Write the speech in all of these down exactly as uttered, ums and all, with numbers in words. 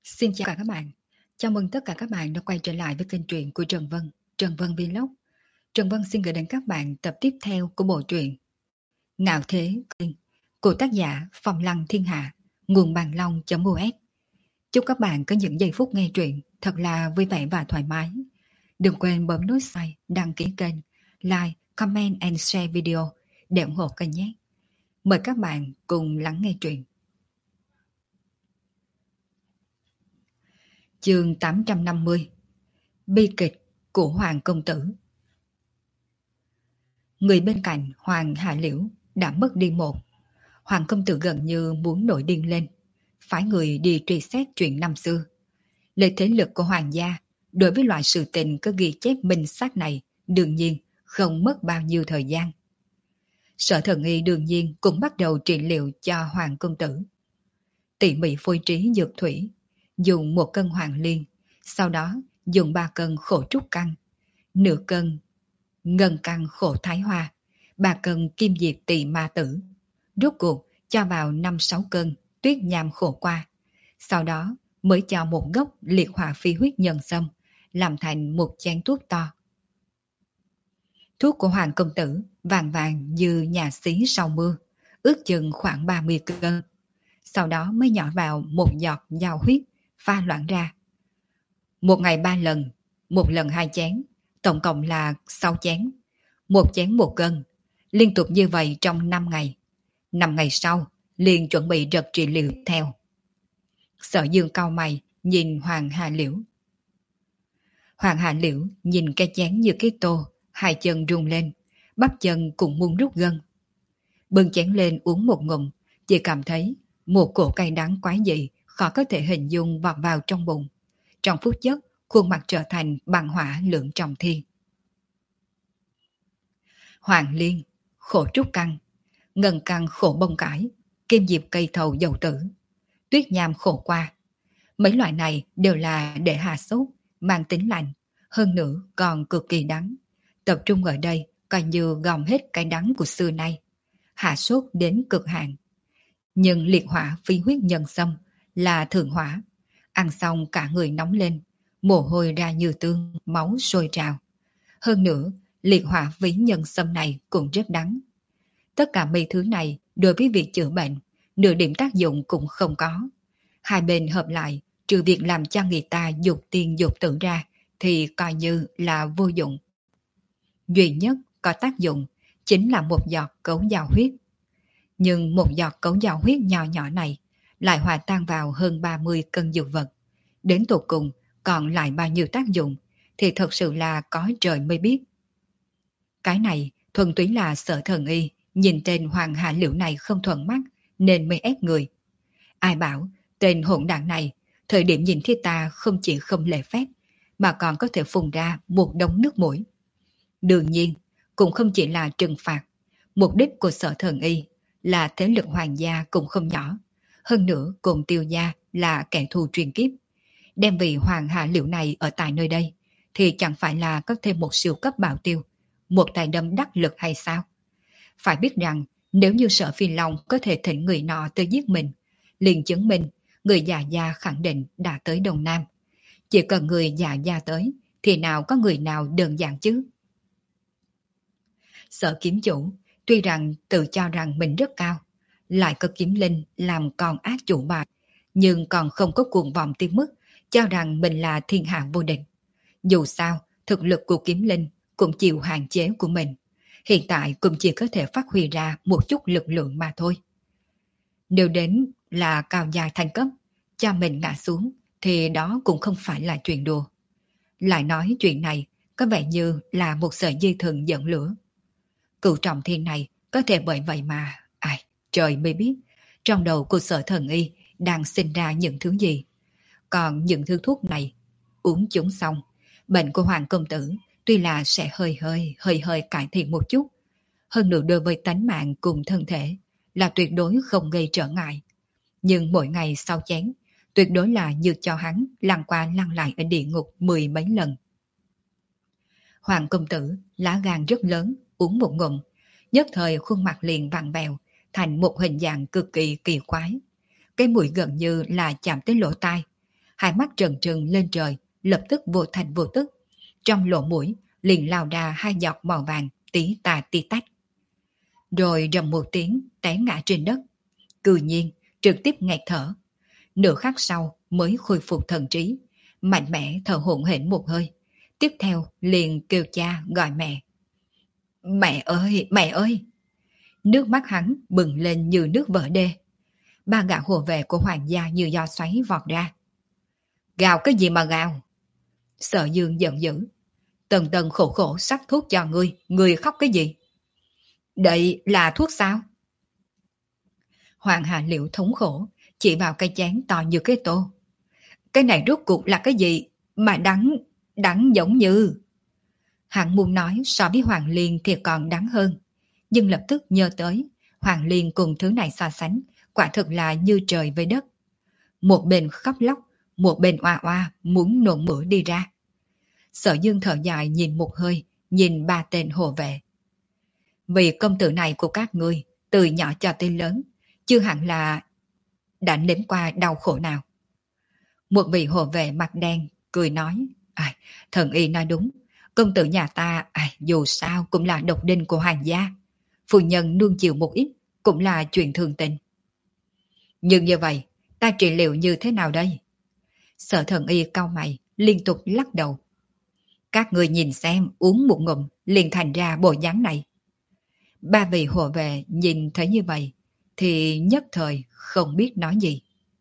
Xin chào cả các bạn. Chào mừng tất cả các bạn đã quay trở lại với kênh truyện của Trần Vân, Trần Vân Vlog. Trần Vân xin gửi đến các bạn tập tiếp theo của bộ truyện Ngạo Thế Kinh của tác giả Phong Lăng Thiên Hạ, nguồn bàn long.os. Chúc các bạn có những giây phút nghe truyện thật là vui vẻ và thoải mái. Đừng quên bấm nút like, đăng ký kênh, like, comment and share video để ủng hộ kênh nhé. Mời các bạn cùng lắng nghe truyện. Chương tám trăm năm mươi. Bi kịch của Hoàng Công Tử. Người bên cạnh Hoàng Hạ Liễu đã mất đi một. Hoàng Công Tử gần như muốn nổi điên lên, phái người đi truy xét chuyện năm xưa. Lấy thế lực của Hoàng gia, đối với loại sự tình có ghi chép minh xác này, đương nhiên không mất bao nhiêu thời gian. Sở Thần Y đương nhiên cũng bắt đầu trị liệu cho Hoàng Công Tử. Tỉ mỉ phối trí dược thủy, dùng một cân hoàng liên, sau đó dùng ba cân khổ trúc căn, nửa cân ngân căn khổ thái hoa, ba cân kim diệp tỳ ma tử, rốt cuộc cho vào năm sáu cân tuyết nham khổ qua, sau đó mới cho một gốc liệt hỏa phi huyết nhân sâm, làm thành một chén thuốc to. Thuốc của Hoàng Công Tử vàng vàng như nhà xí sau mưa, ước chừng khoảng ba mươi cân, sau đó mới nhỏ vào một giọt giao huyết, pha loãng ra. Một ngày ba lần, một lần hai chén, tổng cộng là sáu chén. Một chén một cân, liên tục như vậy trong năm ngày. Năm ngày sau, liền chuẩn bị đợt trị liệu theo. Sở Dương cau mày, nhìn Hoàng Hạ Liễu. Hoàng Hạ Liễu nhìn cái chén như cái tô, hai chân rung lên, bắp chân cũng muốn rút gân. Bưng chén lên uống một ngụm, chỉ cảm thấy một cổ cay đắng quái dị, khó có thể hình dung vọt vào trong bụng. Trong phút chốc, khuôn mặt trở thành băng hỏa lượng trọng thiên. Hoàng liên, khổ trúc căn, ngân căn khổ bông cải, kim diệp cây thầu dầu tử, tuyết nham khổ qua. Mấy loại này đều là để hạ sốt, mang tính lạnh, hơn nữa còn cực kỳ đắng. Tập trung ở đây coi như gom hết cái đắng của xưa nay, hạ sốt đến cực hạn. Nhưng liệt hỏa phi huyết nhân sâm là thượng hỏa, ăn xong cả người nóng lên, mồ hôi ra như tương, máu sôi trào. Hơn nữa, liệt hỏa ví nhân sâm này cũng rất đắng. Tất cả mấy thứ này đối với việc chữa bệnh, nửa điểm tác dụng cũng không có. Hai bên hợp lại, trừ việc làm cho người ta dục tiên dục tử ra, thì coi như là vô dụng. Duy nhất có tác dụng chính là một giọt cấu giao huyết. Nhưng một giọt cấu giao huyết nhỏ nhỏ này lại hòa tan vào hơn ba mươi cân dược vật. Đến tột cùng còn lại bao nhiêu tác dụng thì thật sự là có trời mới biết. Cái này thuần túy là Sở Thần Y nhìn tên Hoàng Hạ Liễu này không thuận mắt nên mới ép người. Ai bảo tên hỗn đảng này thời điểm nhìn thấy ta không chỉ không lễ phép mà còn có thể phun ra một đống nước mũi. Đương nhiên cũng không chỉ là trừng phạt. Mục đích của Sở Thần Y là thế lực hoàng gia cũng không nhỏ. Hơn nữa cùng Tiêu gia là kẻ thù truyền kiếp. Đem vì Hoàng Hạ Liễu này ở tại nơi đây thì chẳng phải là có thêm một siêu cấp bảo tiêu, một tài đâm đắc lực hay sao? Phải biết rằng nếu như Sở Phi Long có thể thỉnh người nọ tới giết mình, liền chứng minh người già gia khẳng định đã tới Đông Nam. Chỉ cần người già gia tới thì nào có người nào đơn giản chứ? Sở kiếm chủ tuy rằng tự cho rằng mình rất cao, lại có kiếm linh làm con ác chủ bài, nhưng còn không có cuồng vọng tới mức cho rằng mình là thiên hạ vô địch. Dù sao, thực lực của kiếm linh cũng chịu hạn chế của mình. Hiện tại cũng chỉ có thể phát huy ra một chút lực lượng mà thôi. Nếu đến là cao dài thành cấp, cho mình ngã xuống, thì đó cũng không phải là chuyện đùa. Lại nói chuyện này có vẻ như là một sợi dây thừng dẫn lửa. Cửu trọng thiên này có thể bởi vậy mà, ai, trời mới biết, trong đầu của Sở Thần Y đang sinh ra những thứ gì. Còn những thứ thuốc này, uống chúng xong, bệnh của Hoàng Công Tử tuy là sẽ hơi hơi, hơi hơi cải thiện một chút. Hơn nữa đối với tánh mạng cùng thân thể là tuyệt đối không gây trở ngại. Nhưng mỗi ngày sau chén, tuyệt đối là như cho hắn lăn qua lăn lại ở địa ngục mười mấy lần. Hoàng Công Tử lá gan rất lớn, uống một ngụm, nhất thời khuôn mặt liền vặn vẹo thành một hình dạng cực kỳ kỳ quái. Cái mũi gần như là chạm tới lỗ tai, hai mắt trừng trừng lên trời, lập tức vô thành vô tức. Trong lỗ mũi liền lao ra hai giọt màu vàng tí tà tí tách. Rồi rầm một tiếng té ngã trên đất. Cư nhiên trực tiếp nghẹt thở. Nửa khắc sau mới khôi phục thần trí, mạnh mẽ thở hổn hển một hơi. Tiếp theo liền kêu cha gọi mẹ. Mẹ ơi, mẹ ơi! Nước mắt hắn bừng lên như nước vỡ đê. Ba gã hộ vệ của hoàng gia như do xoáy vọt ra. Gào cái gì mà gào? Sở Dương giận dữ. Tần tần khổ khổ sắc thuốc cho ngươi, ngươi khóc cái gì? Đây là thuốc sao? Hoàng Hà Liễu thống khổ, chỉ vào cái chén to như cái tô. Cái này rốt cuộc là cái gì mà đắng, đắng giống như... Hắn muốn nói so với Hoàng Liên thì còn đắng hơn, nhưng lập tức nhớ tới Hoàng Liên cùng thứ này so sánh, quả thực là như trời với đất. Một bên khóc lóc, một bên oa oa muốn nôn mửa đi ra. Sở Dương thở dài nhìn một hơi, nhìn ba tên hộ vệ. Vì công tử này của các ngươi, từ nhỏ cho tới lớn, chưa hẳn là đã nếm qua đau khổ nào. Một vị hộ vệ mặt đen cười nói, à, thần y nói đúng, công tử nhà ta à, dù sao cũng là độc đinh của hoàng gia, phu nhân nuông chiều một ít cũng là chuyện thường tình. Nhưng như vậy, ta trị liệu như thế nào đây? Sở thần y cau mày, liên tục lắc đầu. Các người nhìn xem, uống một ngụm liền thành ra bộ dáng này. Ba vị hộ vệ nhìn thấy như vậy thì nhất thời không biết nói gì.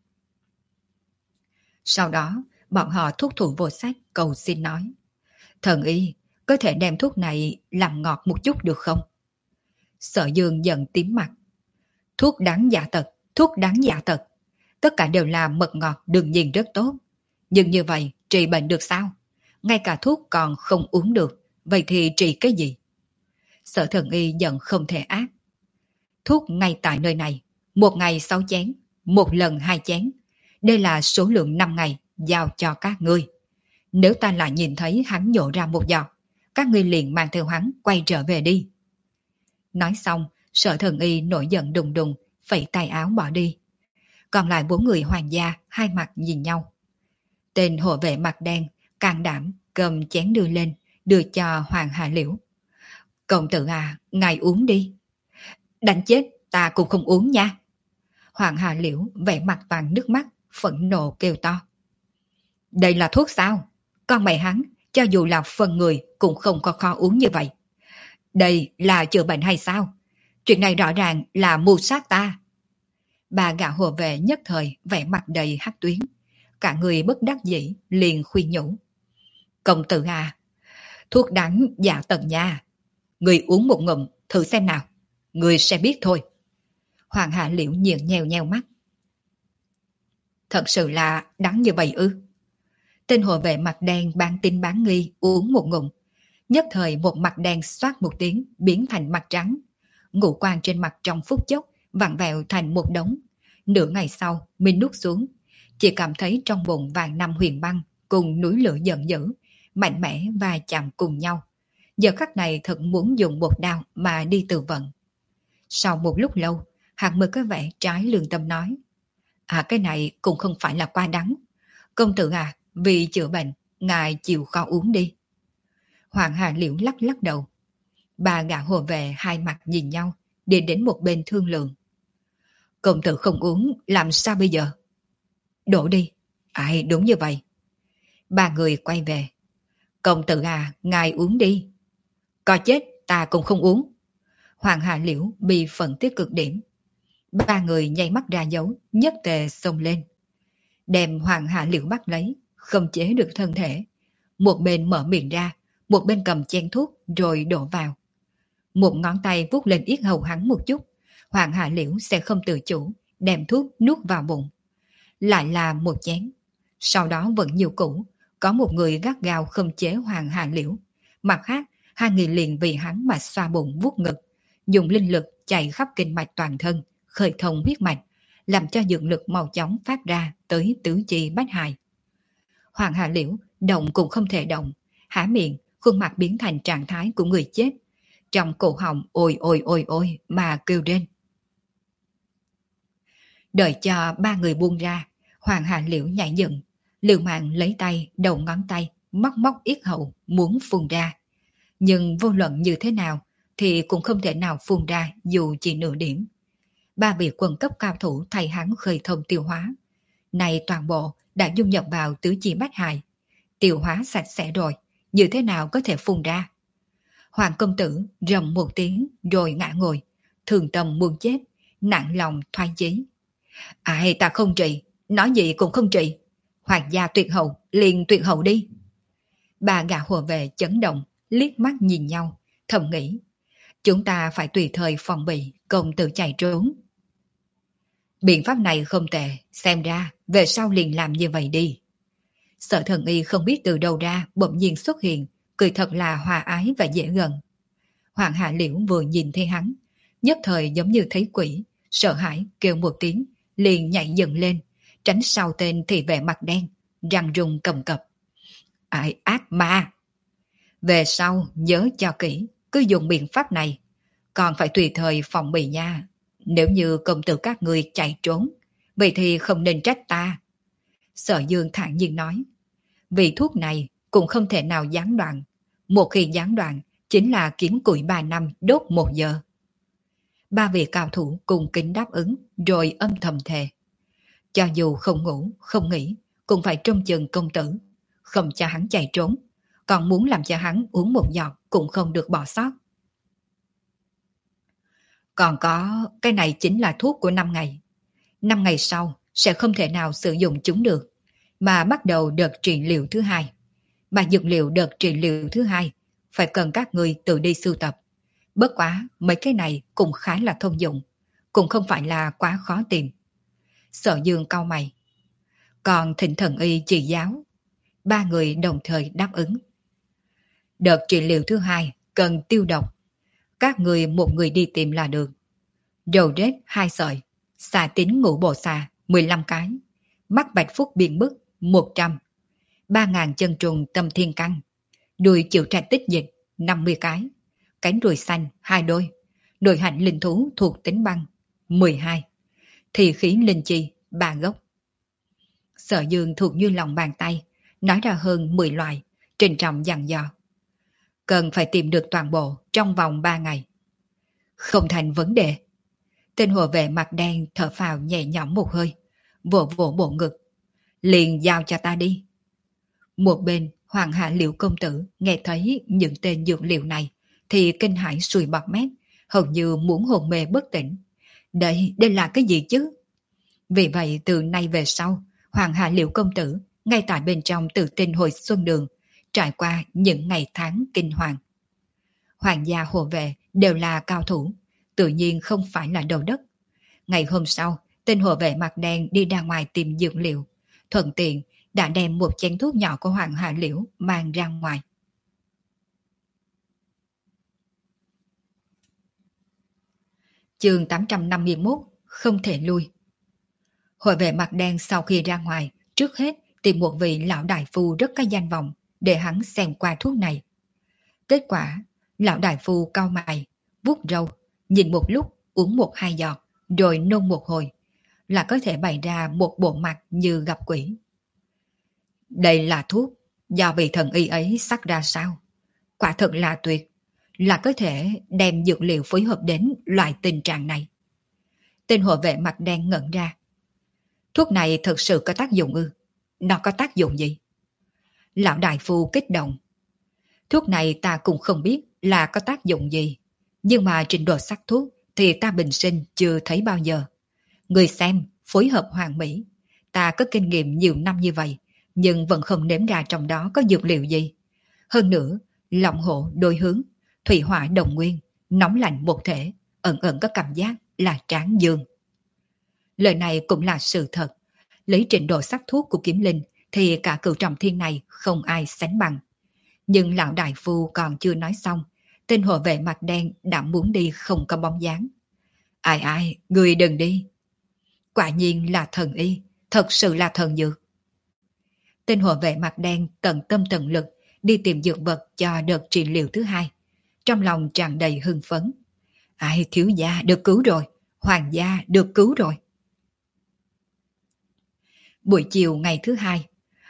Sau đó, bọn họ thúc thủ vô sách cầu xin nói. Thần y, có thể đem thuốc này làm ngọt một chút được không? Sở Dương giận tím mặt. Thuốc đáng giả tật, thuốc đáng giả tật. Tất cả đều là mật ngọt đương nhiên rất tốt. Nhưng như vậy, trị bệnh được sao? Ngay cả thuốc còn không uống được, vậy thì trị cái gì? Sở thần y giận không thể ác. Thuốc ngay tại nơi này, một ngày sáu chén, một lần hai chén. Đây là số lượng năm ngày, giao cho các ngươi. Nếu ta lại nhìn thấy hắn nhổ ra một giọt, các ngươi liền mang theo hắn quay trở về đi. Nói xong, sở thần y nổi giận đùng đùng, phẩy tay áo bỏ đi. Còn lại bốn người hoàng gia hai mặt nhìn nhau. Tên hộ vệ mặt đen, can đảm, cầm chén đưa lên, đưa cho Hoàng Hà Liễu. Công tử à, ngài uống đi. Đánh chết, ta cũng không uống nha. Hoàng Hà Liễu vẻ mặt vàng nước mắt, phẫn nộ kêu to. Đây là thuốc sao? Con mẹ hắn, cho dù là phần người cũng không có kho uống như vậy. Đây là chữa bệnh hay sao? Chuyện này rõ ràng là mưu sát ta. Bà gã hộ vệ nhất thời vẻ mặt đầy hắc tuyến. Cả người bất đắc dĩ liền khuyên nhủ. Công tử à, thuốc đắng giả tận nha. Người uống một ngụm thử xem nào. Người sẽ biết thôi. Hoàng Hạ Liễu nhìn nheo nheo mắt. Thật sự là đắng như vậy ư? Tên hộ vệ mặt đen bán tin bán nghi uống một ngụm. Nhất thời một mặt đen xoát một tiếng biến thành mặt trắng. Ngũ quan trên mặt trong phút chốc vặn vẹo thành một đống. Nửa ngày sau mình nuốt xuống. Chỉ cảm thấy trong bụng vàng năm huyền băng cùng núi lửa giận dữ, mạnh mẽ và chạm cùng nhau. Giờ khắc này thật muốn dùng bột đao mà đi tự vận. Sau một lúc lâu, Hạng Mực có vẻ trái lương tâm nói. À, cái này cũng không phải là quá đắng. Công tử à, vì chữa bệnh, ngài chịu khó uống đi. Hoàng Hà Liễu lắc lắc đầu. Ba gã hộ vệ hai mặt nhìn nhau, đi đến một bên thương lượng. Công tử không uống, làm sao bây giờ? Đổ đi. Ai, đúng như vậy. Ba người quay về. Công tử à, ngài uống đi. Có chết, ta cũng không uống. Hoàng Hà Liễu bị phẫn tiếc cực điểm. Ba người nháy mắt ra dấu, nhất tề xông lên. Đem Hoàng Hà Liễu bắt lấy, không chế được thân thể. Một bên mở miệng ra, một bên cầm chén thuốc rồi đổ vào. Một ngón tay vuốt lên yết hầu hắn một chút, Hoàng Hà Liễu sẽ không tự chủ, đem thuốc nuốt vào bụng. Lại là một chén. Sau đó vẫn nhiều cũ, có một người gắt gao không chế Hoàng Hà Liễu. Mặt khác, hai người liền vì hắn mà xoa bụng vuốt ngực, dùng linh lực chạy khắp kinh mạch toàn thân, khơi thông huyết mạch, làm cho dược lực mau chóng phát ra tới tứ chi bách hài. Hoàng Hà Liễu động cũng không thể động, há miệng, khuôn mặt biến thành trạng thái của người chết. Trong cổ họng ôi ôi ôi ôi mà kêu lên. Đợi cho ba người buông ra, Hoàng Hà Liễu nhảy dựng, Liều mạng lấy tay, đầu ngón tay, móc móc yết hầu, muốn phun ra. Nhưng vô luận như thế nào, thì cũng không thể nào phun ra dù chỉ nửa điểm. Ba vị quân cấp cao thủ thay hắn khơi thông tiêu hóa. Này toàn bộ đã dung nhập vào tứ chi bách hài. Tiêu hóa sạch sẽ rồi, như thế nào có thể phun ra? Hoàng công tử rầm một tiếng rồi ngã ngồi, thường tâm muốn chết, nặng lòng thoái chí. Ai ta không trị, nói gì cũng không trị. Hoàng gia tuyệt hậu, liền tuyệt hậu đi. Ba gã hộ vệ chấn động, liếc mắt nhìn nhau, thầm nghĩ. Chúng ta phải tùy thời phòng bị, công tử chạy trốn. Biện pháp này không tệ, xem ra về sau liền làm như vậy đi. Sở Thần Y không biết từ đâu ra bỗng nhiên xuất hiện, cười thật là hòa ái và dễ gần. Hoàng Hạ Liễu vừa nhìn thấy hắn, nhất thời giống như thấy quỷ, sợ hãi kêu một tiếng, liền nhảy dựng lên, tránh sau tên thị vệ mặt đen, răng rung cầm cập. Ai ác ma! Về sau nhớ cho kỹ, cứ dùng biện pháp này, còn phải tùy thời phòng bị nha. Nếu như công tử các người chạy trốn, vậy thì không nên trách ta. Sở Dương thản nhiên nói, vì thuốc này cũng không thể nào gián đoạn. Một khi gián đoạn, chính là kiếm củi ba năm đốt một giờ. Ba vị cao thủ cùng kính đáp ứng, rồi âm thầm thề. Cho dù không ngủ, không nghỉ, cũng phải trông chừng công tử, không cho hắn chạy trốn, còn muốn làm cho hắn uống một giọt cũng không được bỏ sót. Còn có, cái này chính là thuốc của năm ngày. Năm ngày sau sẽ không thể nào sử dụng chúng được, mà bắt đầu đợt trị liệu thứ hai. Mà dược liệu đợt trị liệu thứ hai phải cần các người tự đi sưu tập. Bất quá mấy cái này cũng khá là thông dụng, cũng không phải là quá khó tìm. Sở Dương cau mày. Còn Thịnh Thần Y chỉ giáo. Ba người đồng thời đáp ứng. Đợt trị liệu thứ hai cần tiêu độc. Các người một người đi tìm là được. Đầu rết hai sợi, xà tính ngũ bộ xà mười lăm cái, mắt bạch phúc biện bức một trăm, ba ngàn chân trùng tâm thiên căn, đùi chịu trạch tích dịch năm mươi cái, cánh ruồi xanh hai đôi, nội hạnh linh thú thuộc tính băng mười hai, thì khí linh chi ba gốc. Sở Dương thuộc như lòng bàn tay, nói ra hơn mười loại, trình trọng dặn dò. Cần phải tìm được toàn bộ trong vòng ba ngày. Không thành vấn đề. Tên hộ vệ mặt đen thở phào nhẹ nhõm một hơi, vỗ vỗ bộ ngực. Liền giao cho ta đi. Một bên, Hoàng Hạ Liễu công tử nghe thấy những tên dược liệu này thì kinh hãi sùi bọt mép, hầu như muốn hồn mê bất tỉnh. Đây, đây là cái gì chứ? Vì vậy từ nay về sau, Hoàng Hạ Liễu công tử ngay tại bên trong Tử Tinh Hồi Xuân Đường trải qua những ngày tháng kinh hoàng. Hoàng gia hộ vệ đều là cao thủ, tự nhiên không phải là đầu đất. Ngày hôm sau, tên hộ vệ mặt đen đi ra ngoài tìm dược liệu, thuận tiện đã đem một chén thuốc nhỏ của Hoàng Hạ Liễu mang ra ngoài. Chương tám trăm năm mươi mốt, không thể lui. Hộ vệ mặt đen sau khi ra ngoài, trước hết tìm một vị lão đại phu rất có danh vọng để hắn xem qua thuốc này. Kết quả, lão đại phu cau mày, vuốt râu, nhìn một lúc, uống một hai giọt, rồi nôn một hồi, là có thể bày ra một bộ mặt như gặp quỷ. Đây là thuốc, do vị thần y ấy sắc ra sao? Quả thật là tuyệt, là có thể đem dược liệu phối hợp đến loại tình trạng này. Tên hộ vệ mặt đen ngẩn ra. Thuốc này thực sự có tác dụng ư? Nó có tác dụng gì? Lão đại phu kích động. Thuốc này ta cũng không biết là có tác dụng gì, nhưng mà trình độ sắc thuốc thì ta bình sinh chưa thấy bao giờ. Người xem, phối hợp hoàn mỹ. Ta có kinh nghiệm nhiều năm như vậy, nhưng vẫn không nếm ra trong đó có dược liệu gì. Hơn nữa, lòng hộ đôi hướng, thủy hỏa đồng nguyên, nóng lạnh một thể, ẩn ẩn có cảm giác là tráng dương. Lời này cũng là sự thật. Lấy trình độ sắc thuốc của Kiếm Linh thì cả cửu trọng thiên này không ai sánh bằng. Nhưng lão đại phu còn chưa nói xong, tên hộ vệ mặt đen đã muốn đi không có bóng dáng. Ai ai, người đừng đi. Quả nhiên là thần y, thật sự là thần dược. Tên hộ vệ mặt đen tận tâm tận lực đi tìm dược vật cho đợt trị liệu thứ hai. Trong lòng tràn đầy hưng phấn. Ai, thiếu gia được cứu rồi, hoàng gia được cứu rồi. Buổi chiều ngày thứ hai,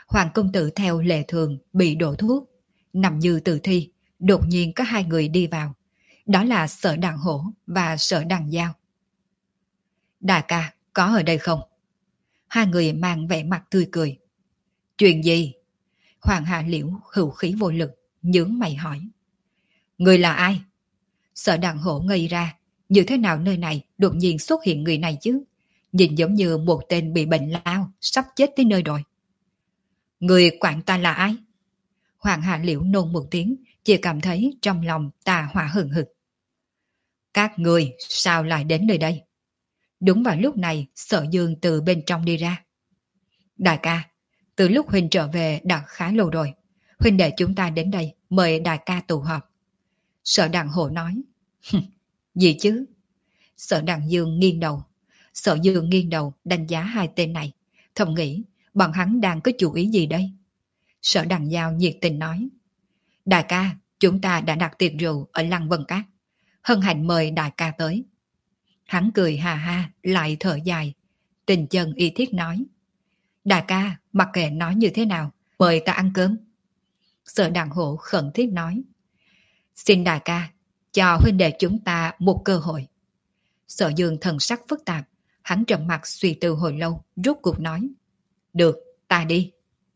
Hoàng công tử theo lệ thường bị đổ thuốc, nằm như tử thi, đột nhiên có hai người đi vào. Đó là Sở Đằng Hổ và Sở Đằng Giao. Đại ca, có ở đây không? Hai người mang vẻ mặt tươi cười. Chuyện gì? Hoàng Hạ Liễu hữu khí vô lực, nhướng mày hỏi. Người là ai? Sở Đằng Hổ ngây ra, như thế nào nơi này đột nhiên xuất hiện người này chứ? Nhìn giống như một tên bị bệnh lao, sắp chết tới nơi rồi. Người quản ta là ai? Hoàng Hạ Liễu nôn một tiếng, chỉ cảm thấy trong lòng tà hỏa hừng hực. Các người sao lại đến nơi đây? Đúng vào lúc này, Sở Dương từ bên trong đi ra. Đại ca, từ lúc Huynh trở về đã khá lâu rồi. Huynh để chúng ta đến đây mời đại ca tụ họp. Sở Đằng Hổ nói. Gì chứ? Sở Đằng Dương nghiêng đầu. Sở Dương nghiêng đầu đánh giá hai tên này. Thầm nghĩ, bọn hắn đang có chủ ý gì đây? Sở Đằng Giao nhiệt tình nói. Đại ca, chúng ta đã đặt tiệc rượu ở Lăng Vân Cát. Hân hạnh mời đại ca tới. Hắn cười hà ha, lại thở dài. Tình chân y thiết nói. Đại ca, mặc kệ nói như thế nào, mời ta ăn cơm. Sở Đằng Hổ khẩn thiết nói. Xin đại ca, cho huynh đệ chúng ta một cơ hội. Sở Dương thần sắc phức tạp, hắn trầm mặt suy tư hồi lâu, rốt cuộc nói. Được, ta đi.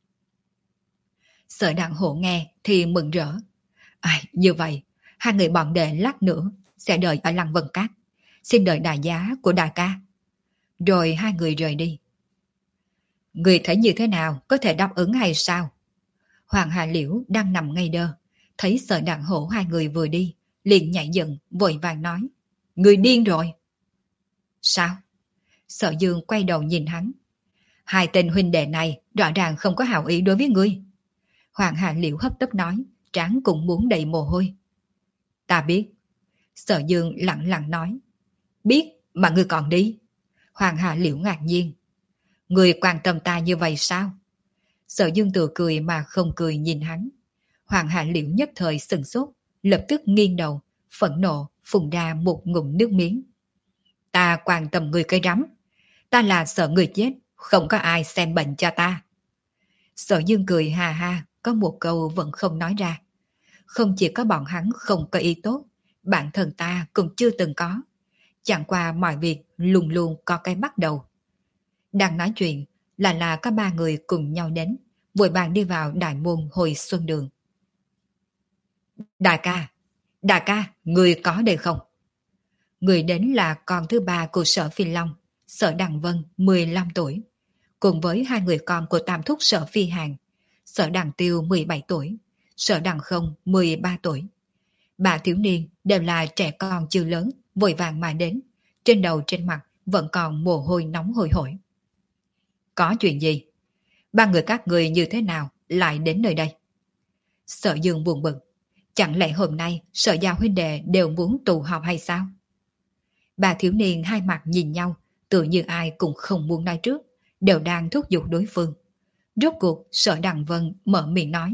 Sở Đằng Hổ nghe thì mừng rỡ. Ai, như vậy, hai người bọn đệ lát nữa sẽ đợi ở Lăng Vân Cát. Xin đợi đại giá của đại ca. Rồi hai người rời đi. Người thấy như thế nào, có thể đáp ứng hay sao? Hoàng Hà Liễu đang nằm ngay đơ, thấy Sở Đằng Hổ hai người vừa đi, liền nhảy dựng, vội vàng nói. Người điên rồi. Sao? Sở Dương quay đầu nhìn hắn. Hai tên huynh đệ này rõ ràng không có hảo ý đối với ngươi. Hoàng Hà Liễu hấp tấp nói, trán cũng muốn đầy mồ hôi. Ta biết. Sở Dương lặng lặng nói. Biết mà ngươi còn đi. Hoàng Hà Liễu ngạc nhiên. Ngươi quan tâm ta như vậy sao? Sở Dương tự cười mà không cười nhìn hắn. Hoàng Hà Liễu nhất thời sừng sốt, lập tức nghiêng đầu, phẫn nộ phun ra một ngụm nước miếng. Ta quan tâm người cây rắm. Ta là sợ người chết, không có ai xem bệnh cho ta. Sở Dương cười ha ha, có một câu vẫn không nói ra. Không chỉ có bọn hắn không có ý tốt, bản thân ta cũng chưa từng có. Chẳng qua mọi việc luôn luôn có cái bắt đầu. Đang nói chuyện là là có ba người cùng nhau đến, vội vàng đi vào đại môn Hồi Xuân Đường. Đại ca, đại ca, người có đây không? Người đến là con thứ ba của Sở Phi Long, Sở Đằng Vân mười lăm tuổi, cùng với hai người con của tam thúc Sở Phi Hàn, Sở Đằng Tiêu mười bảy tuổi, Sở Đằng Không mười ba tuổi. Ba thiếu niên đều là trẻ con chưa lớn, vội vàng mà đến, trên đầu trên mặt vẫn còn mồ hôi nóng hôi hổi. Có chuyện gì? Ba người các người như thế nào lại đến nơi đây? Sở Dương buồn bực. Chẳng lẽ hôm nay Sở Giao huynh đệ đều muốn tụ họp hay sao? Ba thiếu niên hai mặt nhìn nhau, tự như ai cũng không muốn nói trước, đều đang thúc giục đối phương. Rốt cuộc Sở Đằng Vân mở miệng nói.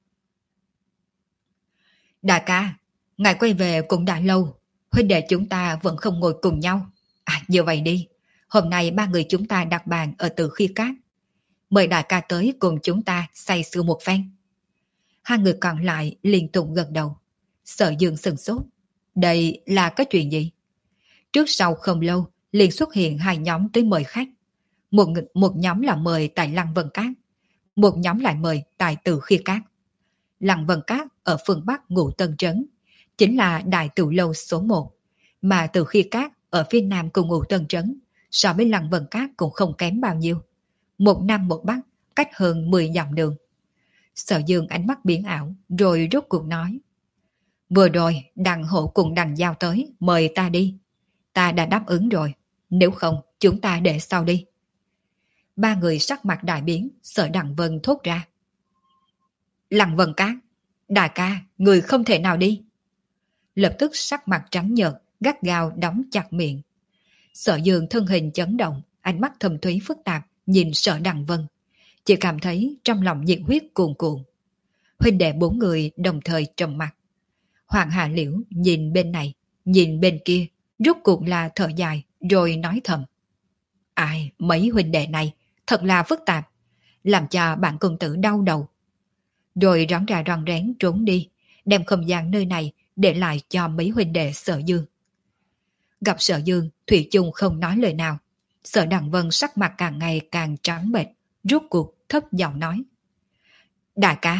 Đại ca, ngài quay về cũng đã lâu, huynh đệ chúng ta vẫn không ngồi cùng nhau. À, như vậy đi, hôm nay ba người chúng ta đặt bàn ở Từ Khi Cát. Mời đại ca tới cùng chúng ta say sưa một phen. Hai người còn lại liên tục gật đầu. Sở Dương sừng sốt. Đây là cái chuyện gì? Trước sau không lâu, liền xuất hiện hai nhóm tới mời khách. Một, một nhóm là mời tại Lăng Vân Cát, một nhóm lại mời tại Từ Khi Cát. Lăng Vân Cát ở phương Bắc Ngũ Tân Trấn, chính là đại tiểu lâu số một, mà Từ Khi Cát ở phía nam của Ngũ Tân Trấn, so với Lăng Vân Cát cũng không kém bao nhiêu. Một nam một bắc, cách hơn mười dặm đường. Sở Dương ánh mắt biến ảo, rồi rốt cuộc nói. Vừa rồi, Đằng Hổ cùng Đằng Giao tới, mời ta đi. Ta đã đáp ứng rồi, nếu không, chúng ta để sau đi. Ba người sắc mặt đại biến, Sở Đằng Vân thốt ra. Lăng Vân Cát, đại ca, người không thể nào đi. Lập tức sắc mặt trắng nhợt, gắt gao đóng chặt miệng. Sở Dương thân hình chấn động, ánh mắt thâm thúy phức tạp, nhìn Sở Đằng Vân. Chỉ cảm thấy trong lòng nhiệt huyết cuồn cuộn. Huynh đệ bốn người đồng thời trầm mặt. Hoàng Hà Liễu nhìn bên này, nhìn bên kia, rốt cuộc là thở dài, rồi nói thầm. Ai, mấy huynh đệ này, thật là phức tạp. làm cho bản công tử đau đầu. Rồi rón ra rón rén trốn đi, đem không gian nơi này để lại cho mấy huynh đệ Sở Dương. Gặp Sở Dương, Thủy chung không nói lời nào. Sở Đằng Vân sắc mặt càng ngày càng trắng bệch, rút cuộc thấp giọng nói: Đại ca.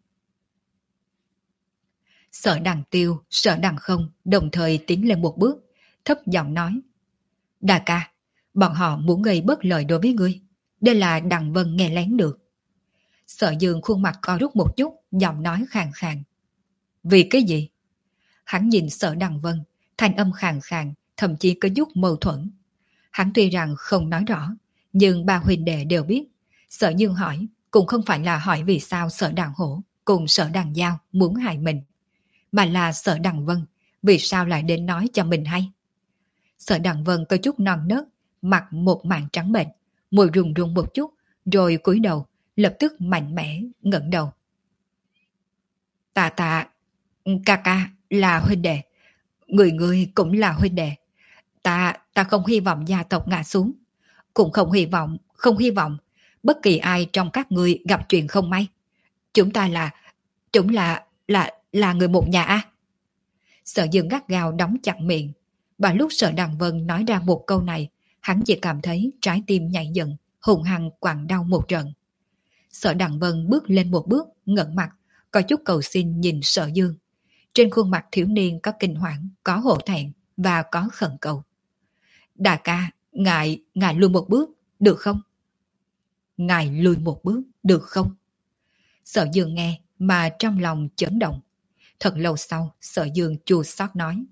Sở Đằng Tiêu, Sở Đằng Không đồng thời tiến lên một bước, thấp giọng nói: Đại ca, bọn họ muốn gây bất lợi đối với ngươi. Đây là Đằng Vân nghe lén được. Sở Dương khuôn mặt co rút một chút, giọng nói khàn khàn: Vì cái gì? Hắn nhìn Sở Đằng Vân, thanh âm khàn khàn, thậm chí có chút mâu thuẫn. Hắn tuy rằng không nói rõ, nhưng ba huynh đệ đều biết. Sở Dương hỏi cũng không phải là hỏi vì sao Sở Đằng Hổ cùng Sở Đằng Giao muốn hại mình, mà là Sở Đằng Vân vì sao lại đến nói cho mình hay. Sở Đằng Vân có chút non nớt, mặt một mảng trắng bệch, môi run run một chút, rồi cúi đầu, lập tức mạnh mẽ ngẩng đầu. Tạ tạ, ca ca là huynh đệ, người người cũng là huynh đệ. Ta, ta không hy vọng gia tộc ngã xuống, cũng không hy vọng, không hy vọng bất kỳ ai trong các ngươi gặp chuyện không may. Chúng ta là, chúng là, là, là người một nhà a. Sở Dương gắt gao đóng chặt miệng. Và lúc Sở Đằng Vân nói ra một câu này, hắn chỉ cảm thấy trái tim nhảy dựng, hùng hăng quặn đau một trận. Sở Đằng Vân bước lên một bước, ngẩng mặt, có chút cầu xin nhìn Sở Dương. Trên khuôn mặt thiếu niên có kinh hoàng, có hổ thẹn và có khẩn cầu. Đại ca, ngài, ngài lùi một bước, được không? Ngài lùi một bước, được không? Sở Dương nghe mà trong lòng chấn động. Thật lâu sau, Sở Dương chua xót nói: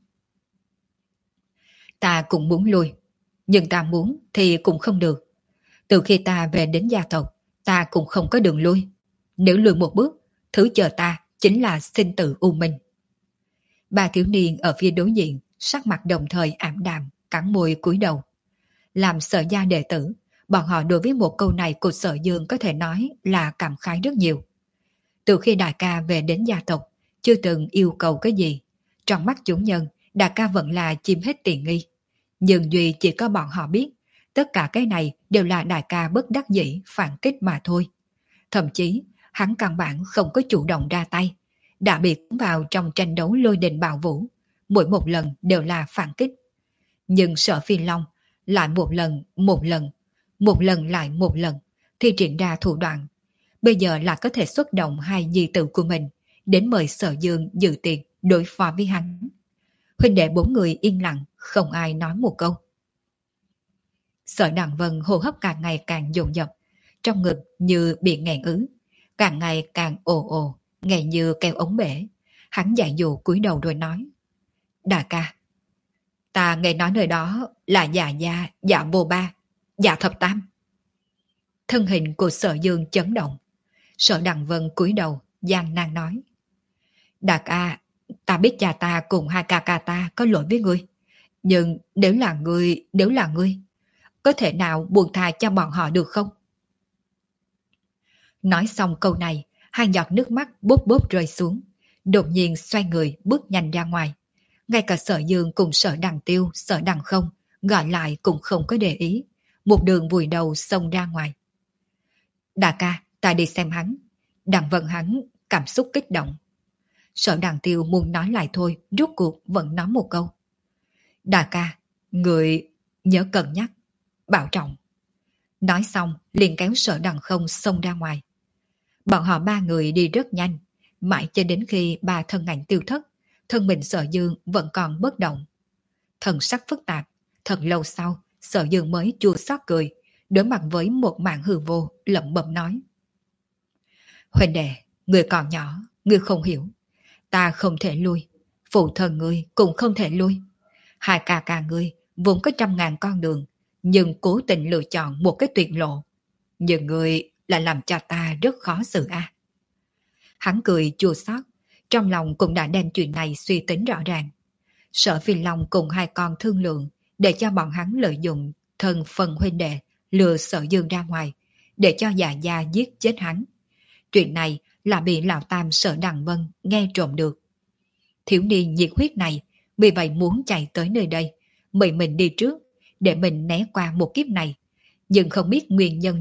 Ta cũng muốn lùi, nhưng ta muốn thì cũng không được. Từ khi ta về đến gia tộc, ta cũng không có đường lui. Nếu lùi một bước, thứ chờ ta chính là sinh tử u minh. Ba thiếu niên ở phía đối diện, sắc mặt đồng thời ảm đạm, cắn môi cúi đầu. Làm Sở gia đệ tử, bọn họ đối với một câu này của Sở Dương có thể nói là cảm khái rất nhiều. Từ khi đại ca về đến gia tộc, chưa từng yêu cầu cái gì. Trong mắt chúng nhân, đại ca vẫn là chiếm hết tiện nghi. Nhưng duy chỉ có bọn họ biết, tất cả cái này đều là đại ca bất đắc dĩ phản kích mà thôi. Thậm chí, hắn căn bản không có chủ động ra tay, đã bị cuốn vào trong tranh đấu lôi đình bạo vũ, mỗi một lần đều là phản kích. Nhưng Sở Phi Long lại một lần, một lần, một lần lại một lần, thi triển ra thủ đoạn. Bây giờ là có thể xuất động hai nhi tử của mình, đến mời Sở Dương dự tiệc đối phó với hắn. Huynh đệ bốn người yên lặng, không ai nói một câu. Sở Đằng Vân hô hấp càng ngày càng dồn dập, trong ngực như bị nghẹn ứ, càng ngày càng ồ ồ, nghe như keo ống bể. Hắn dạy dụ cúi đầu rồi nói: Đại ca, ta nghe nói nơi đó là già gia, dạ vô ba, dạ thập tam. Thân hình của Sở Dương chấn động. Sở Đằng Vân cúi đầu, gian nan nói: Đại ca, ta biết cha ta cùng hai ca ca ta có lỗi với ngươi. Nhưng nếu là ngươi, nếu là ngươi, có thể nào buông tha cho bọn họ được không? Nói xong câu này, hai giọt nước mắt bốp bốp rơi xuống, đột nhiên xoay người bước nhanh ra ngoài. Ngay cả Sở Dương cùng Sở Đằng Tiêu, Sở Đằng Không gọi lại cũng không có để ý, một đường vùi đầu xông ra ngoài. Đại ca, ta đi xem hắn. Đằng Vân hắn cảm xúc kích động. Sở Đằng Tiêu muốn nói lại thôi, rốt cuộc vẫn nói một câu: Đại ca, người nhớ cân nhắc, bảo trọng. Nói xong liền kéo Sở Đằng Không xông ra ngoài. Bọn họ ba người đi rất nhanh, mãi cho đến khi ba thân ảnh tiêu thất, thân mình Sở Dương vẫn còn bất động. Thần sắc phức tạp, thật lâu sau, Sở Dương mới chua xót cười, đối mặt với một màn hư vô, lẩm bẩm nói: Huỳnh đệ, người còn nhỏ, người không hiểu. Ta không thể lui, phụ thân ngươi cũng không thể lui. Hai ca ca ngươi vốn có trăm ngàn con đường, nhưng cố tình lựa chọn một cái tuyệt lộ. Nhưng ngươi lại làm cho ta rất khó xử a. À. Hắn cười chua xót, trong lòng cũng đã đem chuyện này suy tính rõ ràng. Sở Phi Long cùng hai con thương lượng, để cho bọn hắn lợi dụng thân phần huynh đệ lừa Sở Dương ra ngoài, để cho già gia giết chết hắn. Chuyện này là bị lão tam Sở Đằng Vân nghe trộm được. Thiếu niên nhiệt huyết này vì vậy muốn chạy tới nơi đây, mời mình đi trước, để mình né qua một kiếp này. Nhưng không biết nguyên nhân gì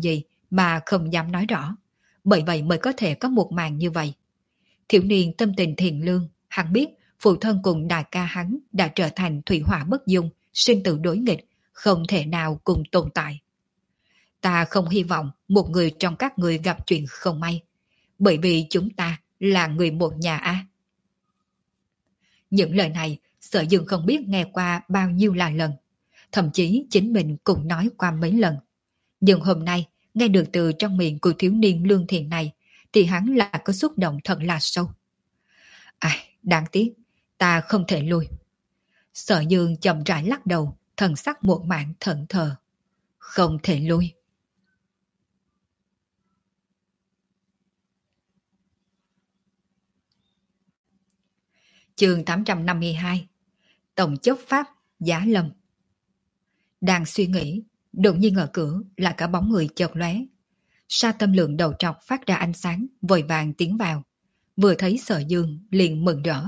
mà không dám nói rõ, bởi vậy mới có thể có một màn như vậy. Thiếu niên tâm tình thiện lương, hắn biết phụ thân cùng đại ca hắn đã trở thành thủy hỏa bất dung, sinh tử đối nghịch, không thể nào cùng tồn tại. Ta không hy vọng một người trong các người gặp chuyện không may, bởi vì chúng ta là người một nhà a. Những lời này Sở Dương không biết nghe qua bao nhiêu là lần, thậm chí chính mình cũng nói qua mấy lần. Nhưng hôm nay nghe được từ trong miệng của thiếu niên lương thiện này thì hắn là có xúc động thật là sâu. Ai, đáng tiếc, ta không thể lui. Sở Dương chậm rãi lắc đầu, thần sắc một mảng thẫn thờ. Không thể lui. Chương tám trăm năm mươi hai. Tổng chấp pháp Giá Lâm. Đang suy nghĩ, đột nhiên ở cửa là cả bóng người chợt lóe. Sa Tâm Lượng đầu trọc phát ra ánh sáng, vội vàng tiến vào. Vừa thấy Sở Dương liền mừng rỡ.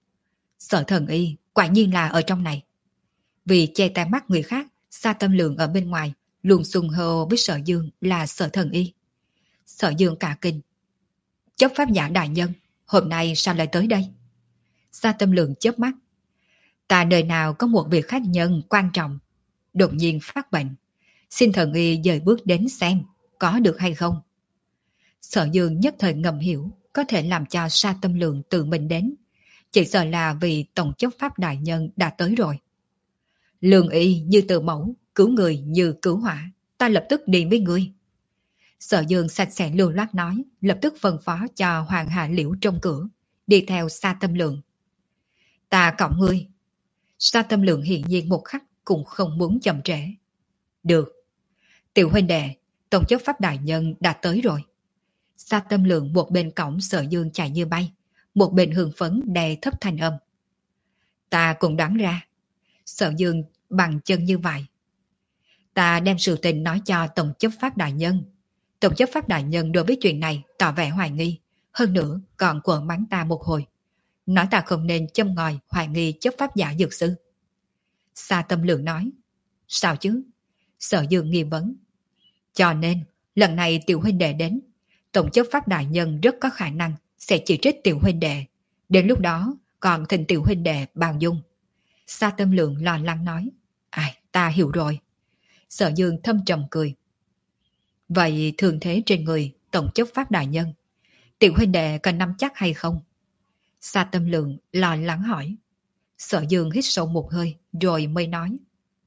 Sở Thần Y quả nhiên là ở trong này. Vì che tai mắt người khác, Sa Tâm Lượng ở bên ngoài luôn xung hô với Sở Dương là Sở Thần Y. Sở Dương cả kinh. Chấp pháp giả đại nhân, hôm nay sao lại tới đây? Sa Tâm Lượng chớp mắt. Ta đời nào có một việc khách nhân quan trọng, đột nhiên phát bệnh, xin Thần Y dời bước đến xem có được hay không. Sở Dương nhất thời ngầm hiểu có thể làm cho Sa Tâm Lượng tự mình đến, chỉ sợ là vì tổng chấp pháp đại nhân đã tới rồi. Lương y như từ mẫu, cứu người như cứu hỏa, ta lập tức đi với ngươi. Sở Dương sạch sẽ lưu loát nói, lập tức phân phó cho Hoàng Hạ Liễu trong cửa, đi theo Sa Tâm Lượng. Ta cõng ngươi. Sa Tâm Lượng hiện nhiên một khắc cũng không muốn chậm trễ. Được. Tiểu huynh đệ, tổng chấp pháp đại nhân đã tới rồi. Sa Tâm Lượng một bên cõng Sở Dương chạy như bay, một bên hưng phấn đè thấp thanh âm. Ta cũng đoán ra. Sở Dương bằng chân như vậy. Ta đem sự tình nói cho tổng chấp pháp đại nhân. Tổng chấp pháp đại nhân đối với chuyện này tỏ vẻ hoài nghi, hơn nữa còn quở mắng ta một hồi. Nói ta không nên châm ngòi hoài nghi chấp pháp giả dược sư. Sa Tâm Lượng nói. Sao chứ? Sở Dương nghi vấn. Cho nên, lần này tiểu huynh đệ đến, tổng chấp pháp đại nhân rất có khả năng sẽ chỉ trích tiểu huynh đệ. Đến lúc đó, còn thỉnh tiểu huynh đệ bao dung. Sa Tâm Lượng lo lắng nói. Ai, ta hiểu rồi. Sở Dương thâm trầm cười. Vậy thường thế trên người tổng chấp pháp đại nhân, tiểu huynh đệ cần nắm chắc hay không? Sa Tâm Lượng lo lắng hỏi. Sở Dương hít sâu một hơi rồi mới nói.